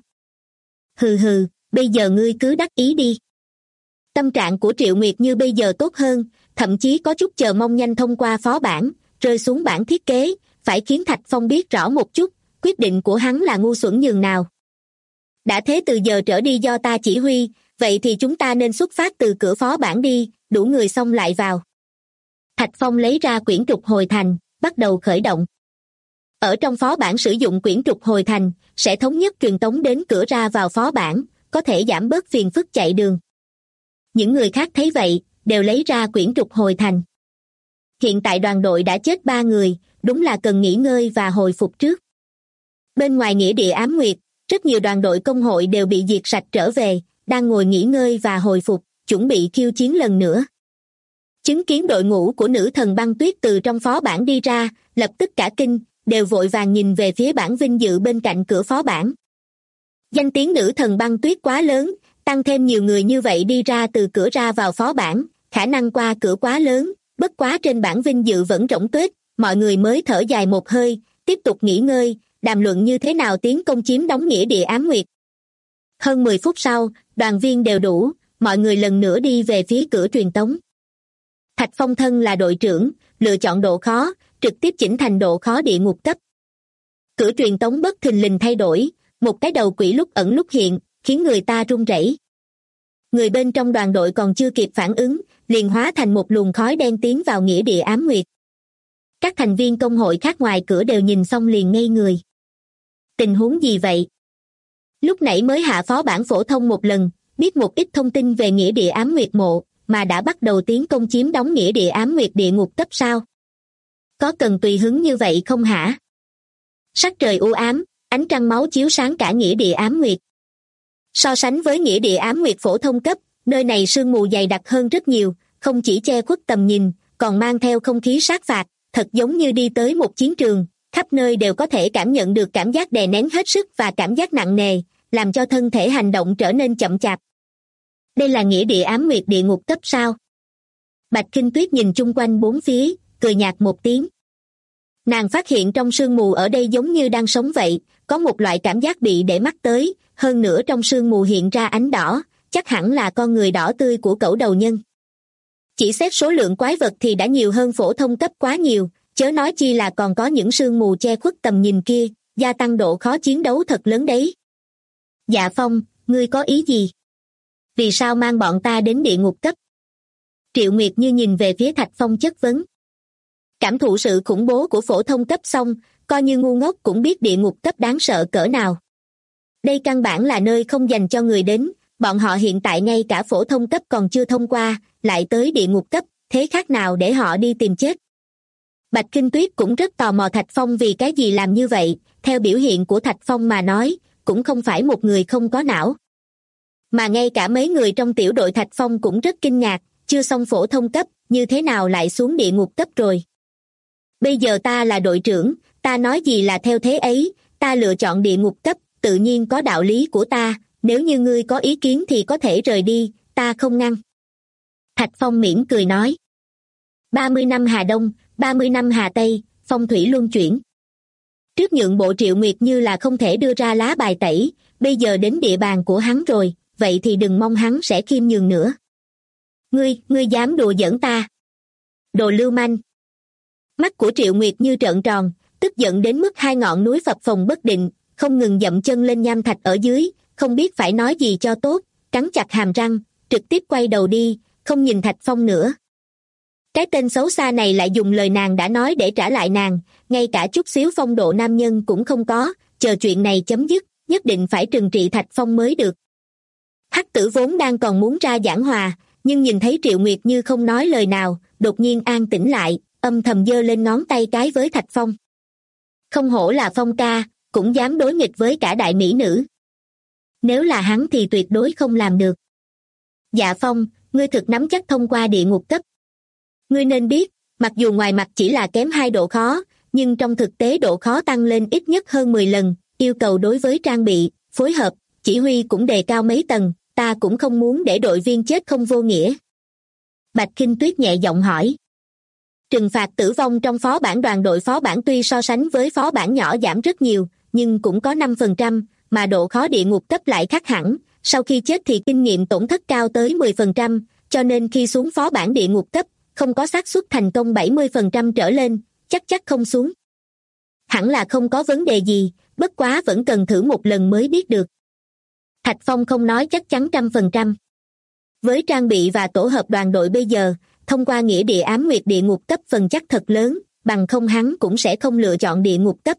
Hừ hừ, bây giờ ngươi cứ đắc ý đi. Tâm trạng của Triệu Nguyệt Như bây giờ tốt hơn, thậm chí có chút chờ mong nhanh thông qua phó bản, rơi xuống bản thiết kế, phải khiến Thạch Phong biết rõ một chút, quyết định của hắn là ngu xuẩn nhường nào. Đã thế từ giờ trở đi do ta chỉ huy, vậy thì chúng ta nên xuất phát từ cửa phó bản đi, đủ người xong lại vào. Thạch Phong lấy ra quyển trục hồi thành, bắt đầu khởi động. Ở trong phó bản sử dụng quyển trục hồi thành, sẽ thống nhất truyền tống đến cửa ra vào phó bản, có thể giảm bớt phiền phức chạy đường. Những người khác thấy vậy, đều lấy ra quyển trục hồi thành. Hiện tại đoàn đội đã chết 3 người, đúng là cần nghỉ ngơi và hồi phục trước. Bên ngoài nghĩa địa ám nguyệt, rất nhiều đoàn đội công hội đều bị diệt sạch trở về, đang ngồi nghỉ ngơi và hồi phục, chuẩn bị khiêu chiến lần nữa. Chứng kiến đội ngũ của nữ thần băng tuyết từ trong phó bản đi ra, lập tức cả kinh, đều vội vàng nhìn về phía bảng vinh dự bên cạnh cửa phó bản. Danh tiếng nữ thần băng tuyết quá lớn, tăng thêm nhiều người như vậy đi ra từ cửa ra vào phó bản, khả năng qua cửa quá lớn, bất quá trên bảng vinh dự vẫn rỗng tuếch, mọi người mới thở dài một hơi, tiếp tục nghỉ ngơi, đàm luận như thế nào tiến công chiếm đóng nghĩa địa ám nguyệt. Hơn 10 phút sau, đoàn viên đều đủ, mọi người lần nữa đi về phía cửa truyền tống. Thạch Phong thân là đội trưởng, lựa chọn độ khó, trực tiếp chỉnh thành độ khó địa ngục cấp. Cửa truyền tống bất thình lình thay đổi, một cái đầu quỷ lúc ẩn lúc hiện, khiến người ta run rẩy. Người bên trong đoàn đội còn chưa kịp phản ứng, liền hóa thành một luồng khói đen tiến vào nghĩa địa ám nguyệt. Các thành viên công hội khác ngoài cửa đều nhìn xong liền ngây người. Tình huống gì vậy? Lúc nãy mới hạ phó bản phổ thông một lần, biết một ít thông tin về nghĩa địa ám nguyệt mộ, mà đã bắt đầu tiến công chiếm đóng nghĩa địa ám nguyệt địa ngục cấp sao? Có cần tùy hứng như vậy không hả? Sắc trời u ám, ánh trăng máu chiếu sáng cả nghĩa địa ám nguyệt. So sánh với nghĩa địa ám nguyệt phổ thông cấp, nơi này sương mù dày đặc hơn rất nhiều, không chỉ che khuất tầm nhìn, còn mang theo không khí sát phạt, thật giống như đi tới một chiến trường, khắp nơi đều có thể cảm nhận được cảm giác đè nén hết sức và cảm giác nặng nề, làm cho thân thể hành động trở nên chậm chạp. Đây là nghĩa địa ám nguyệt địa ngục cấp sao? Bạch Khinh Tuyết nhìn chung quanh bốn phía, cười nhạt một tiếng. Nàng phát hiện trong sương mù ở đây giống như đang sống vậy, có một loại cảm giác bị để mắt tới, hơn nữa trong sương mù hiện ra ánh đỏ, chắc hẳn là con người đỏ tươi của cẩu đầu nhân. Chỉ xét số lượng quái vật thì đã nhiều hơn phổ thông cấp quá nhiều, chớ nói chi là còn có những sương mù che khuất tầm nhìn kia, gia tăng độ khó chiến đấu thật lớn đấy. Dạ Phong, ngươi có ý gì? Vì sao mang bọn ta đến địa ngục cấp? Triệu Nguyệt Như nhìn về phía Thạch Phong chất vấn. Cảm thụ sự khủng bố của phổ thông cấp xong, coi như ngu ngốc cũng biết địa ngục cấp đáng sợ cỡ nào. Đây căn bản là nơi không dành cho người đến, bọn họ hiện tại ngay cả phổ thông cấp còn chưa thông qua, lại tới địa ngục cấp, thế khác nào để họ đi tìm chết. Bạch Kinh Tuyết cũng rất tò mò Thạch Phong vì cái gì làm như vậy, theo biểu hiện của Thạch Phong mà nói, cũng không phải một người không có não. Mà ngay cả mấy người trong tiểu đội Thạch Phong cũng rất kinh ngạc, chưa xong phổ thông cấp, như thế nào lại xuống địa ngục cấp rồi. Bây giờ ta là đội trưởng, ta nói gì là theo thế ấy, ta lựa chọn địa ngục cấp, tự nhiên có đạo lý của ta, nếu như ngươi có ý kiến thì có thể rời đi, ta không ngăn. Thạch Phong mỉm cười nói. 30 năm Hà Đông, 30 năm Hà Tây, phong thủy luân chuyển. Trước nhượng bộ Triệu Nguyệt Như là không thể đưa ra lá bài tẩy, bây giờ đến địa bàn của hắn rồi, vậy thì đừng mong hắn sẽ khiêm nhường nữa. Ngươi dám đùa giỡn ta? Đồ lưu manh. Mắt của Triệu Nguyệt Như trợn tròn, tức giận đến mức hai ngọn núi phập phồng bất định, không ngừng dậm chân lên nham thạch ở dưới, không biết phải nói gì cho tốt, cắn chặt hàm răng, trực tiếp quay đầu đi, không nhìn Thạch Phong nữa. Cái tên xấu xa này lại dùng lời nàng đã nói để trả lại nàng, ngay cả chút xíu phong độ nam nhân cũng không có, chờ chuyện này chấm dứt, nhất định phải trừng trị Thạch Phong mới được. Hắc Tử vốn đang còn muốn ra giảng hòa, nhưng nhìn thấy Triệu Nguyệt Như không nói lời nào, đột nhiên an tĩnh lại, âm thầm giơ lên ngón tay cái với Thạch Phong. Không hổ là Phong ca, cũng dám đối nghịch với cả đại mỹ nữ. Nếu là hắn thì tuyệt đối không làm được. Dạ Phong, ngươi thực nắm chắc thông qua địa ngục cấp. Ngươi nên biết, mặc dù ngoài mặt chỉ là kém 2 độ khó, nhưng trong thực tế độ khó tăng lên ít nhất hơn 10 lần, yêu cầu đối với trang bị, phối hợp, chỉ huy cũng đề cao mấy tầng, ta cũng không muốn để đội viên chết không vô nghĩa. Bạch Kinh Tuyết nhẹ giọng hỏi. Trừng phạt tử vong trong phó bản đoàn đội phó bản tuy so sánh với phó bản nhỏ giảm rất nhiều, nhưng cũng có 5%, mà độ khó địa ngục cấp lại khác hẳn, sau khi chết thì kinh nghiệm tổn thất cao tới 10%, cho nên khi xuống phó bản địa ngục cấp, không có xác suất thành công 70% trở lên, chắc không xuống. Hẳn là không có vấn đề gì, bất quá vẫn cần thử một lần mới biết được. Thạch Phong không nói chắc chắn 100%. Với trang bị và tổ hợp đoàn đội bây giờ, thông qua nghĩa địa ám nguyệt địa ngục cấp phần chắc thật lớn, bằng không hắn cũng sẽ không lựa chọn địa ngục cấp.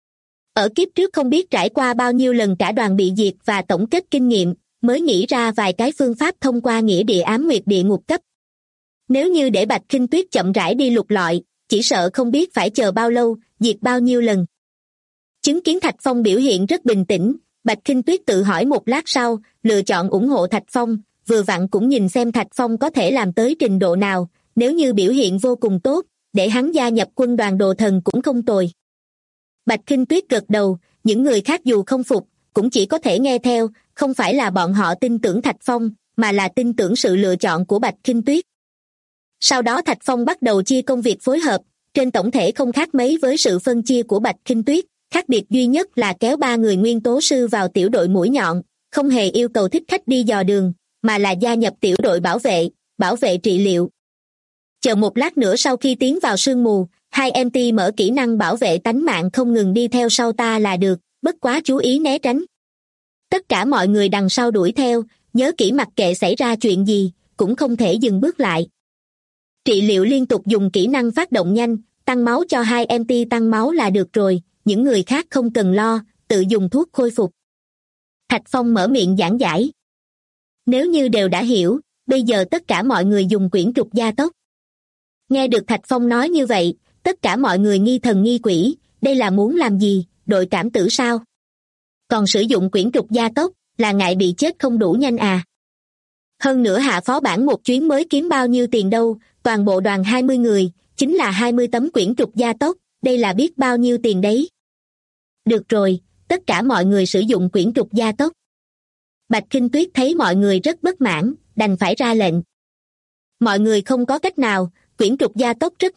Ở kiếp trước không biết trải qua bao nhiêu lần cả đoàn bị diệt và tổng kết kinh nghiệm, mới nghĩ ra vài cái phương pháp thông qua nghĩa địa ám nguyệt địa ngục cấp. Nếu như để Bạch Kinh Tuyết chậm rãi đi lục lọi, chỉ sợ không biết phải chờ bao lâu, diệt bao nhiêu lần. Chứng kiến Thạch Phong biểu hiện rất bình tĩnh, Bạch Kinh Tuyết tự hỏi một lát sau, lựa chọn ủng hộ Thạch Phong, vừa vặn cũng nhìn xem Thạch Phong có thể làm tới trình độ nào, nếu như biểu hiện vô cùng tốt, để hắn gia nhập quân đoàn đồ thần cũng không tồi. Bạch Kinh Tuyết gật đầu, những người khác dù không phục, cũng chỉ có thể nghe theo, không phải là bọn họ tin tưởng Thạch Phong, mà là tin tưởng sự lựa chọn của Bạch Kinh Tuyết. Sau đó Thạch Phong bắt đầu chia công việc phối hợp, trên tổng thể không khác mấy với sự phân chia của Bạch Kinh Tuyết, khác biệt duy nhất là kéo 3 người nguyên tố sư vào tiểu đội mũi nhọn, không hề yêu cầu thích khách đi dò đường, mà là gia nhập tiểu đội bảo vệ trị liệu. Chờ một lát nữa sau khi tiến vào sương mù, 2 MT mở kỹ năng bảo vệ tánh mạng không ngừng đi theo sau ta là được, bất quá chú ý né tránh. Tất cả mọi người đằng sau đuổi theo, nhớ kỹ mặc kệ xảy ra chuyện gì, cũng không thể dừng bước lại. Trị liệu liên tục dùng kỹ năng phát động nhanh, tăng máu cho 2 MT tăng máu là được rồi, những người khác không cần lo, tự dùng thuốc khôi phục. Thạch Phong mở miệng giảng giải. Nếu như đều đã hiểu, bây giờ tất cả mọi người dùng quyển trục gia tốc. Nghe được Thạch Phong nói như vậy, tất cả mọi người nghi thần nghi quỷ, đây là muốn làm gì, đội cảm tử sao? Còn sử dụng quyển trục gia tốc, là ngại bị chết không đủ nhanh à? Hơn nữa hạ phó bản một chuyến mới kiếm bao nhiêu tiền đâu, toàn bộ đoàn 20 người, chính là 20 tấm quyển trục gia tốc, đây là biết bao nhiêu tiền đấy. Được rồi, tất cả mọi người sử dụng quyển trục gia tốc. Bạch Kinh Tuyết thấy mọi người rất bất mãn, đành phải ra lệnh. Mọi người không có cách nào, quyển trục gia tốc rất mắc,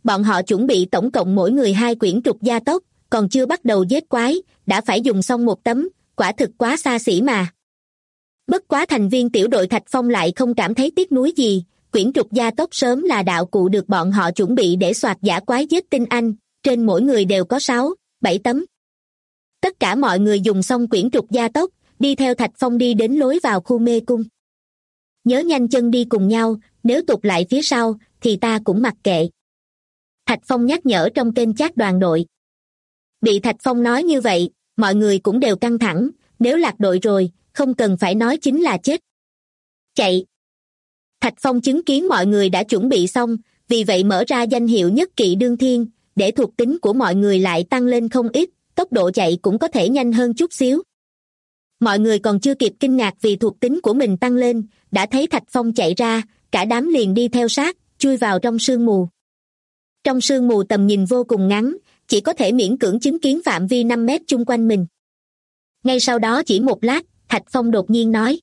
bọn họ chuẩn bị tổng cộng mỗi người 2 quyển trục gia tốc, còn chưa bắt đầu giết quái, đã phải dùng xong một tấm, quả thực quá xa xỉ mà. Bất quá thành viên tiểu đội Thạch Phong lại không cảm thấy tiếc nuối gì, quyển trục gia tốc sớm là đạo cụ được bọn họ chuẩn bị để soạt dã quái giết tinh anh, trên mỗi người đều có 6, 7 tấm. Tất cả mọi người dùng xong quyển trục gia tốc, đi theo Thạch Phong đi đến lối vào khu mê cung. Nhớ nhanh chân đi cùng nhau, nếu tụt lại phía sau, thì ta cũng mặc kệ. Thạch Phong nhắc nhở trong kênh chat đoàn đội. Bị Thạch Phong nói như vậy, mọi người cũng đều căng thẳng, nếu lạc đội rồi, không cần phải nói chính là chết. Chạy! Thạch Phong chứng kiến mọi người đã chuẩn bị xong, vì vậy mở ra danh hiệu nhất kỵ đương thiên, để thuộc tính của mọi người lại tăng lên không ít, tốc độ chạy cũng có thể nhanh hơn chút xíu. Mọi người còn chưa kịp kinh ngạc vì thuộc tính của mình tăng lên, đã thấy Thạch Phong chạy ra, cả đám liền đi theo sát, chui vào trong sương mù. Trong sương mù tầm nhìn vô cùng ngắn, chỉ có thể miễn cưỡng chứng kiến phạm vi 5 mét chung quanh mình. Ngay sau đó chỉ một lát, Thạch Phong đột nhiên nói.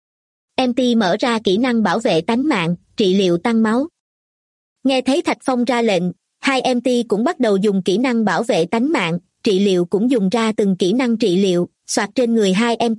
MT mở ra kỹ năng bảo vệ tánh mạng, trị liệu tăng máu. Nghe thấy Thạch Phong ra lệnh, 2 MT cũng bắt đầu dùng kỹ năng bảo vệ tánh mạng, trị liệu cũng dùng ra từng kỹ năng trị liệu, soạt trên người 2 MT.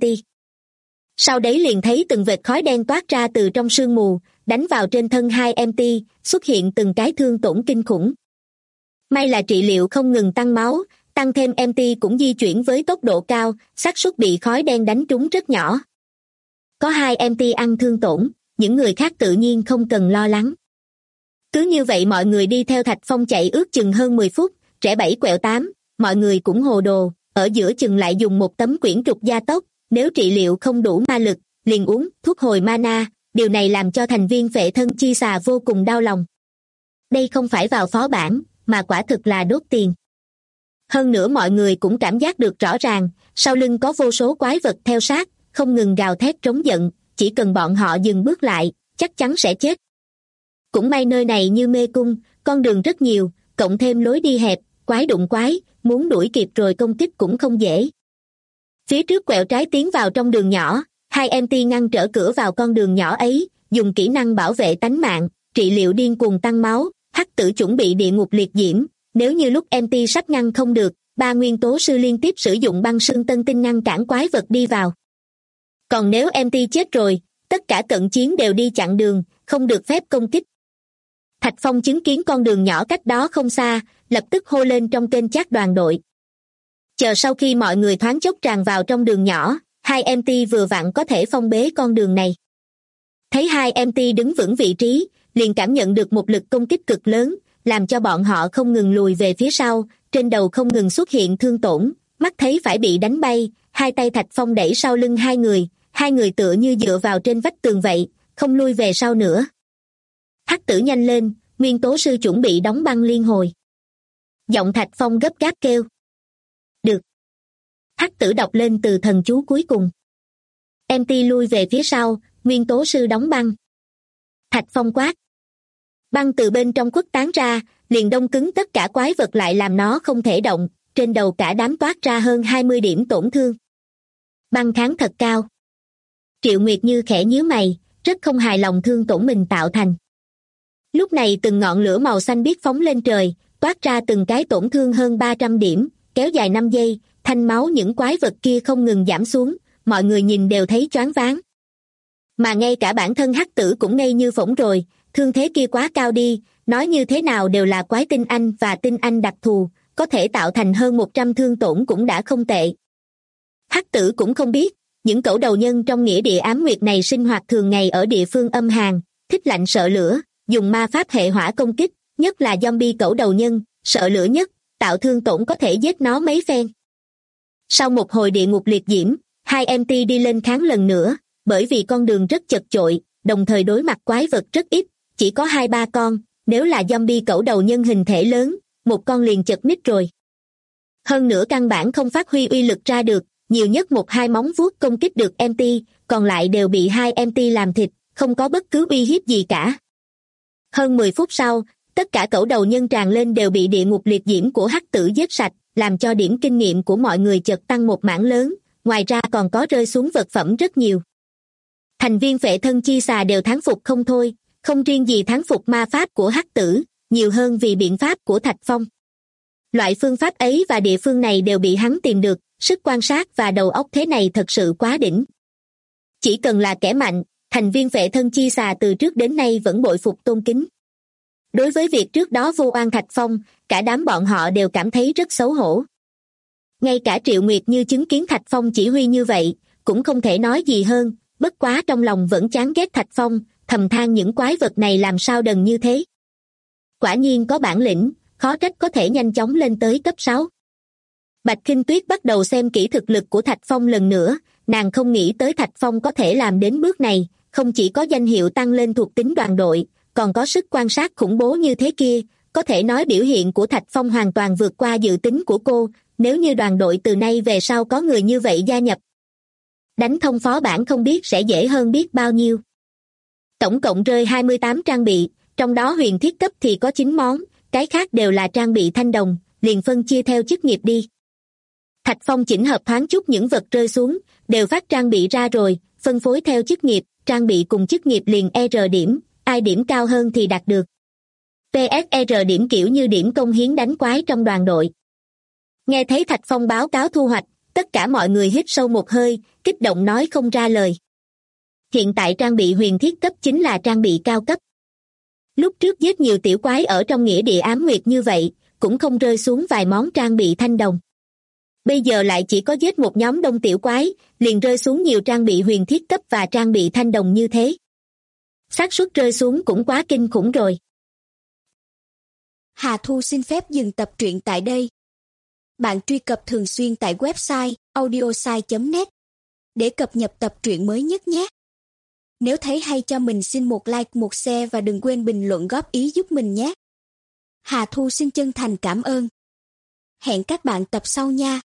Sau đấy liền thấy từng vệt khói đen toát ra từ trong sương mù, đánh vào trên thân 2 MT, xuất hiện từng cái thương tổn kinh khủng. May là trị liệu không ngừng tăng máu, tăng thêm MT cũng di chuyển với tốc độ cao, xác suất bị khói đen đánh trúng rất nhỏ. Có 2 MT ăn thương tổn, những người khác tự nhiên không cần lo lắng. Cứ như vậy mọi người đi theo Thạch Phong chạy ước chừng hơn 10 phút, rẽ 7 quẹo 8, mọi người cũng hồ đồ, ở giữa chừng lại dùng một tấm quyển trục gia tốc, nếu trị liệu không đủ ma lực, liền uống thuốc hồi mana, điều này làm cho thành viên Phệ Thân Chi Xà vô cùng đau lòng. Đây không phải vào phó bản, mà quả thực là đốt tiền. Hơn nữa mọi người cũng cảm giác được rõ ràng, sau lưng có vô số quái vật theo sát, không ngừng gào thét trống giận, chỉ cần bọn họ dừng bước lại, chắc chắn sẽ chết. Cũng may nơi này như mê cung, con đường rất nhiều, cộng thêm lối đi hẹp, quái đụng quái, muốn đuổi kịp rồi công kích cũng không dễ. Phía trước quẹo trái tiến vào trong đường nhỏ, 2 MT ngăn trở cửa vào con đường nhỏ ấy, dùng kỹ năng bảo vệ tánh mạng, trị liệu điên cuồng tăng máu, Hắc Tử chuẩn bị địa ngục liệt diễm, nếu như lúc MT sắp ngăn không được, 3 nguyên tố sư liên tiếp sử dụng băng sương tân tinh ngăn cản quái vật đi vào. Còn nếu MT chết rồi, tất cả cận chiến đều đi chặn đường, không được phép công kích. Thạch Phong chứng kiến con đường nhỏ cách đó không xa, lập tức hô lên trong kênh chat đoàn đội. Chờ sau khi mọi người thoáng chốc tràn vào trong đường nhỏ, 2 MT vừa vặn có thể phong bế con đường này. Thấy 2 MT đứng vững vị trí, liền cảm nhận được một lực công kích cực lớn, làm cho bọn họ không ngừng lùi về phía sau, trên đầu không ngừng xuất hiện thương tổn, mắt thấy phải bị đánh bay, 2 tay Thạch Phong đẩy sau lưng hai người tựa như dựa vào trên vách tường vậy, không lui về sau nữa. Hắc Tử nhanh lên, nguyên tố sư chuẩn bị đóng băng liên hồi. Giọng Thạch Phong gấp gáp kêu. Được. Hắc Tử đọc lên từ thần chú cuối cùng. MT lui về phía sau, nguyên tố sư đóng băng. Thạch Phong quát. Băng từ bên trong khuếch tán ra, liền đông cứng tất cả quái vật lại làm nó không thể động, trên đầu cả đám toát ra hơn 20 điểm tổn thương. Băng kháng thật cao. Triệu Nguyệt Như khẽ nhíu mày, rất không hài lòng thương tổn mình tạo thành. Lúc này từng ngọn lửa màu xanh biếc phóng lên trời, toát ra từng cái tổn thương hơn 300 điểm, kéo dài 5 giây, thanh máu những quái vật kia không ngừng giảm xuống, mọi người nhìn đều thấy choáng váng. Mà ngay cả bản thân Hắc Tử cũng ngây như phỗng rồi, thương thế kia quá cao đi, nói như thế nào đều là quái tinh anh và tinh anh đặc thù, có thể tạo thành hơn 100 thương tổn cũng đã không tệ. Hắc Tử cũng không biết, những cẩu đầu nhân trong nghĩa địa ám nguyệt này sinh hoạt thường ngày ở địa phương âm hàn, thích lạnh sợ lửa, dùng ma pháp hệ hỏa công kích, nhất là zombie cẩu đầu nhân, sợ lửa nhất, tạo thương tổn có thể giết nó mấy phen. Sau một hồi địa ngục liệt diễm, 2 MT đi lên kháng lần nữa, bởi vì con đường rất chật chội, đồng thời đối mặt quái vật rất ít, chỉ có 2-3 con, nếu là zombie cẩu đầu nhân hình thể lớn, một con liền chật ních rồi. Hơn nữa căn bản không phát huy uy lực ra được, nhiều nhất 1-2 móng vuốt công kích được MT, còn lại đều bị 2 MT làm thịt, không có bất cứ uy hiếp gì cả. Hơn 10 phút sau, tất cả cẩu đầu nhân tràn lên đều bị địa ngục liệt diễm của Hắc Tử giết sạch, làm cho điểm kinh nghiệm của mọi người chợt tăng một mảng lớn, ngoài ra còn có rơi xuống vật phẩm rất nhiều. Thành viên Phệ Thân Chi Xà đều thán phục không thôi, không riêng gì thán phục ma pháp của Hắc Tử, nhiều hơn vì biện pháp của Thạch Phong. Loại phương pháp ấy và địa phương này đều bị hắn tìm được, sức quan sát và đầu óc thế này thật sự quá đỉnh. Chỉ cần là kẻ mạnh, thành viên Phệ Thân Chi Xà từ trước đến nay vẫn bội phục tôn kính. Đối với việc trước đó vu oan Thạch Phong, cả đám bọn họ đều cảm thấy rất xấu hổ. Ngay cả Triệu Nguyệt như chứng kiến Thạch Phong chỉ huy như vậy, cũng không thể nói gì hơn, bất quá trong lòng vẫn chán ghét Thạch Phong, thầm than những quái vật này làm sao đần như thế. Quả nhiên có bản lĩnh, khó trách có thể nhanh chóng lên tới cấp 6. Bạch Khinh Tuyết bắt đầu xem kỹ thực lực của Thạch Phong lần nữa, nàng không nghĩ tới Thạch Phong có thể làm đến bước này, không chỉ có danh hiệu tăng lên thuộc tính đoàn đội, còn có sức quan sát khủng bố như thế kia, có thể nói biểu hiện của Thạch Phong hoàn toàn vượt qua dự tính của cô, nếu như đoàn đội từ nay về sau có người như vậy gia nhập. Đánh thông phó bản không biết sẽ dễ hơn biết bao nhiêu. Tổng cộng rơi 28 trang bị, trong đó huyền thiết cấp thì có 9 món, cái khác đều là trang bị thanh đồng, liền phân chia theo chức nghiệp đi. Thạch Phong chỉnh hợp thoáng chút những vật rơi xuống, đều phát trang bị ra rồi, phân phối theo chức nghiệp, trang bị cùng chức nghiệp liền R điểm, ai điểm cao hơn thì đạt được. PSR điểm kiểu như điểm công hiến đánh quái trong đoàn đội. Nghe thấy Thạch Phong báo cáo thu hoạch, tất cả mọi người hít sâu một hơi, kích động nói không ra lời. Hiện tại trang bị huyền thiết cấp chính là trang bị cao cấp. Lúc trước giết nhiều tiểu quái ở trong nghĩa địa ám nguyệt như vậy, cũng không rơi xuống vài món trang bị thanh đồng. Bây giờ lại chỉ có giết một nhóm đông tiểu quái, liền rơi xuống nhiều trang bị huyền thiết cấp và trang bị thanh đồng như thế. Xác suất rơi xuống cũng quá kinh khủng rồi. Hà Thu xin phép dừng tập truyện tại đây. Bạn truy cập thường xuyên tại website audiosai.net để cập nhật tập truyện mới nhất nhé. Nếu thấy hay cho mình xin một like, một share và đừng quên bình luận góp ý giúp mình nhé. Hà Thu xin chân thành cảm ơn. Hẹn các bạn tập sau nha.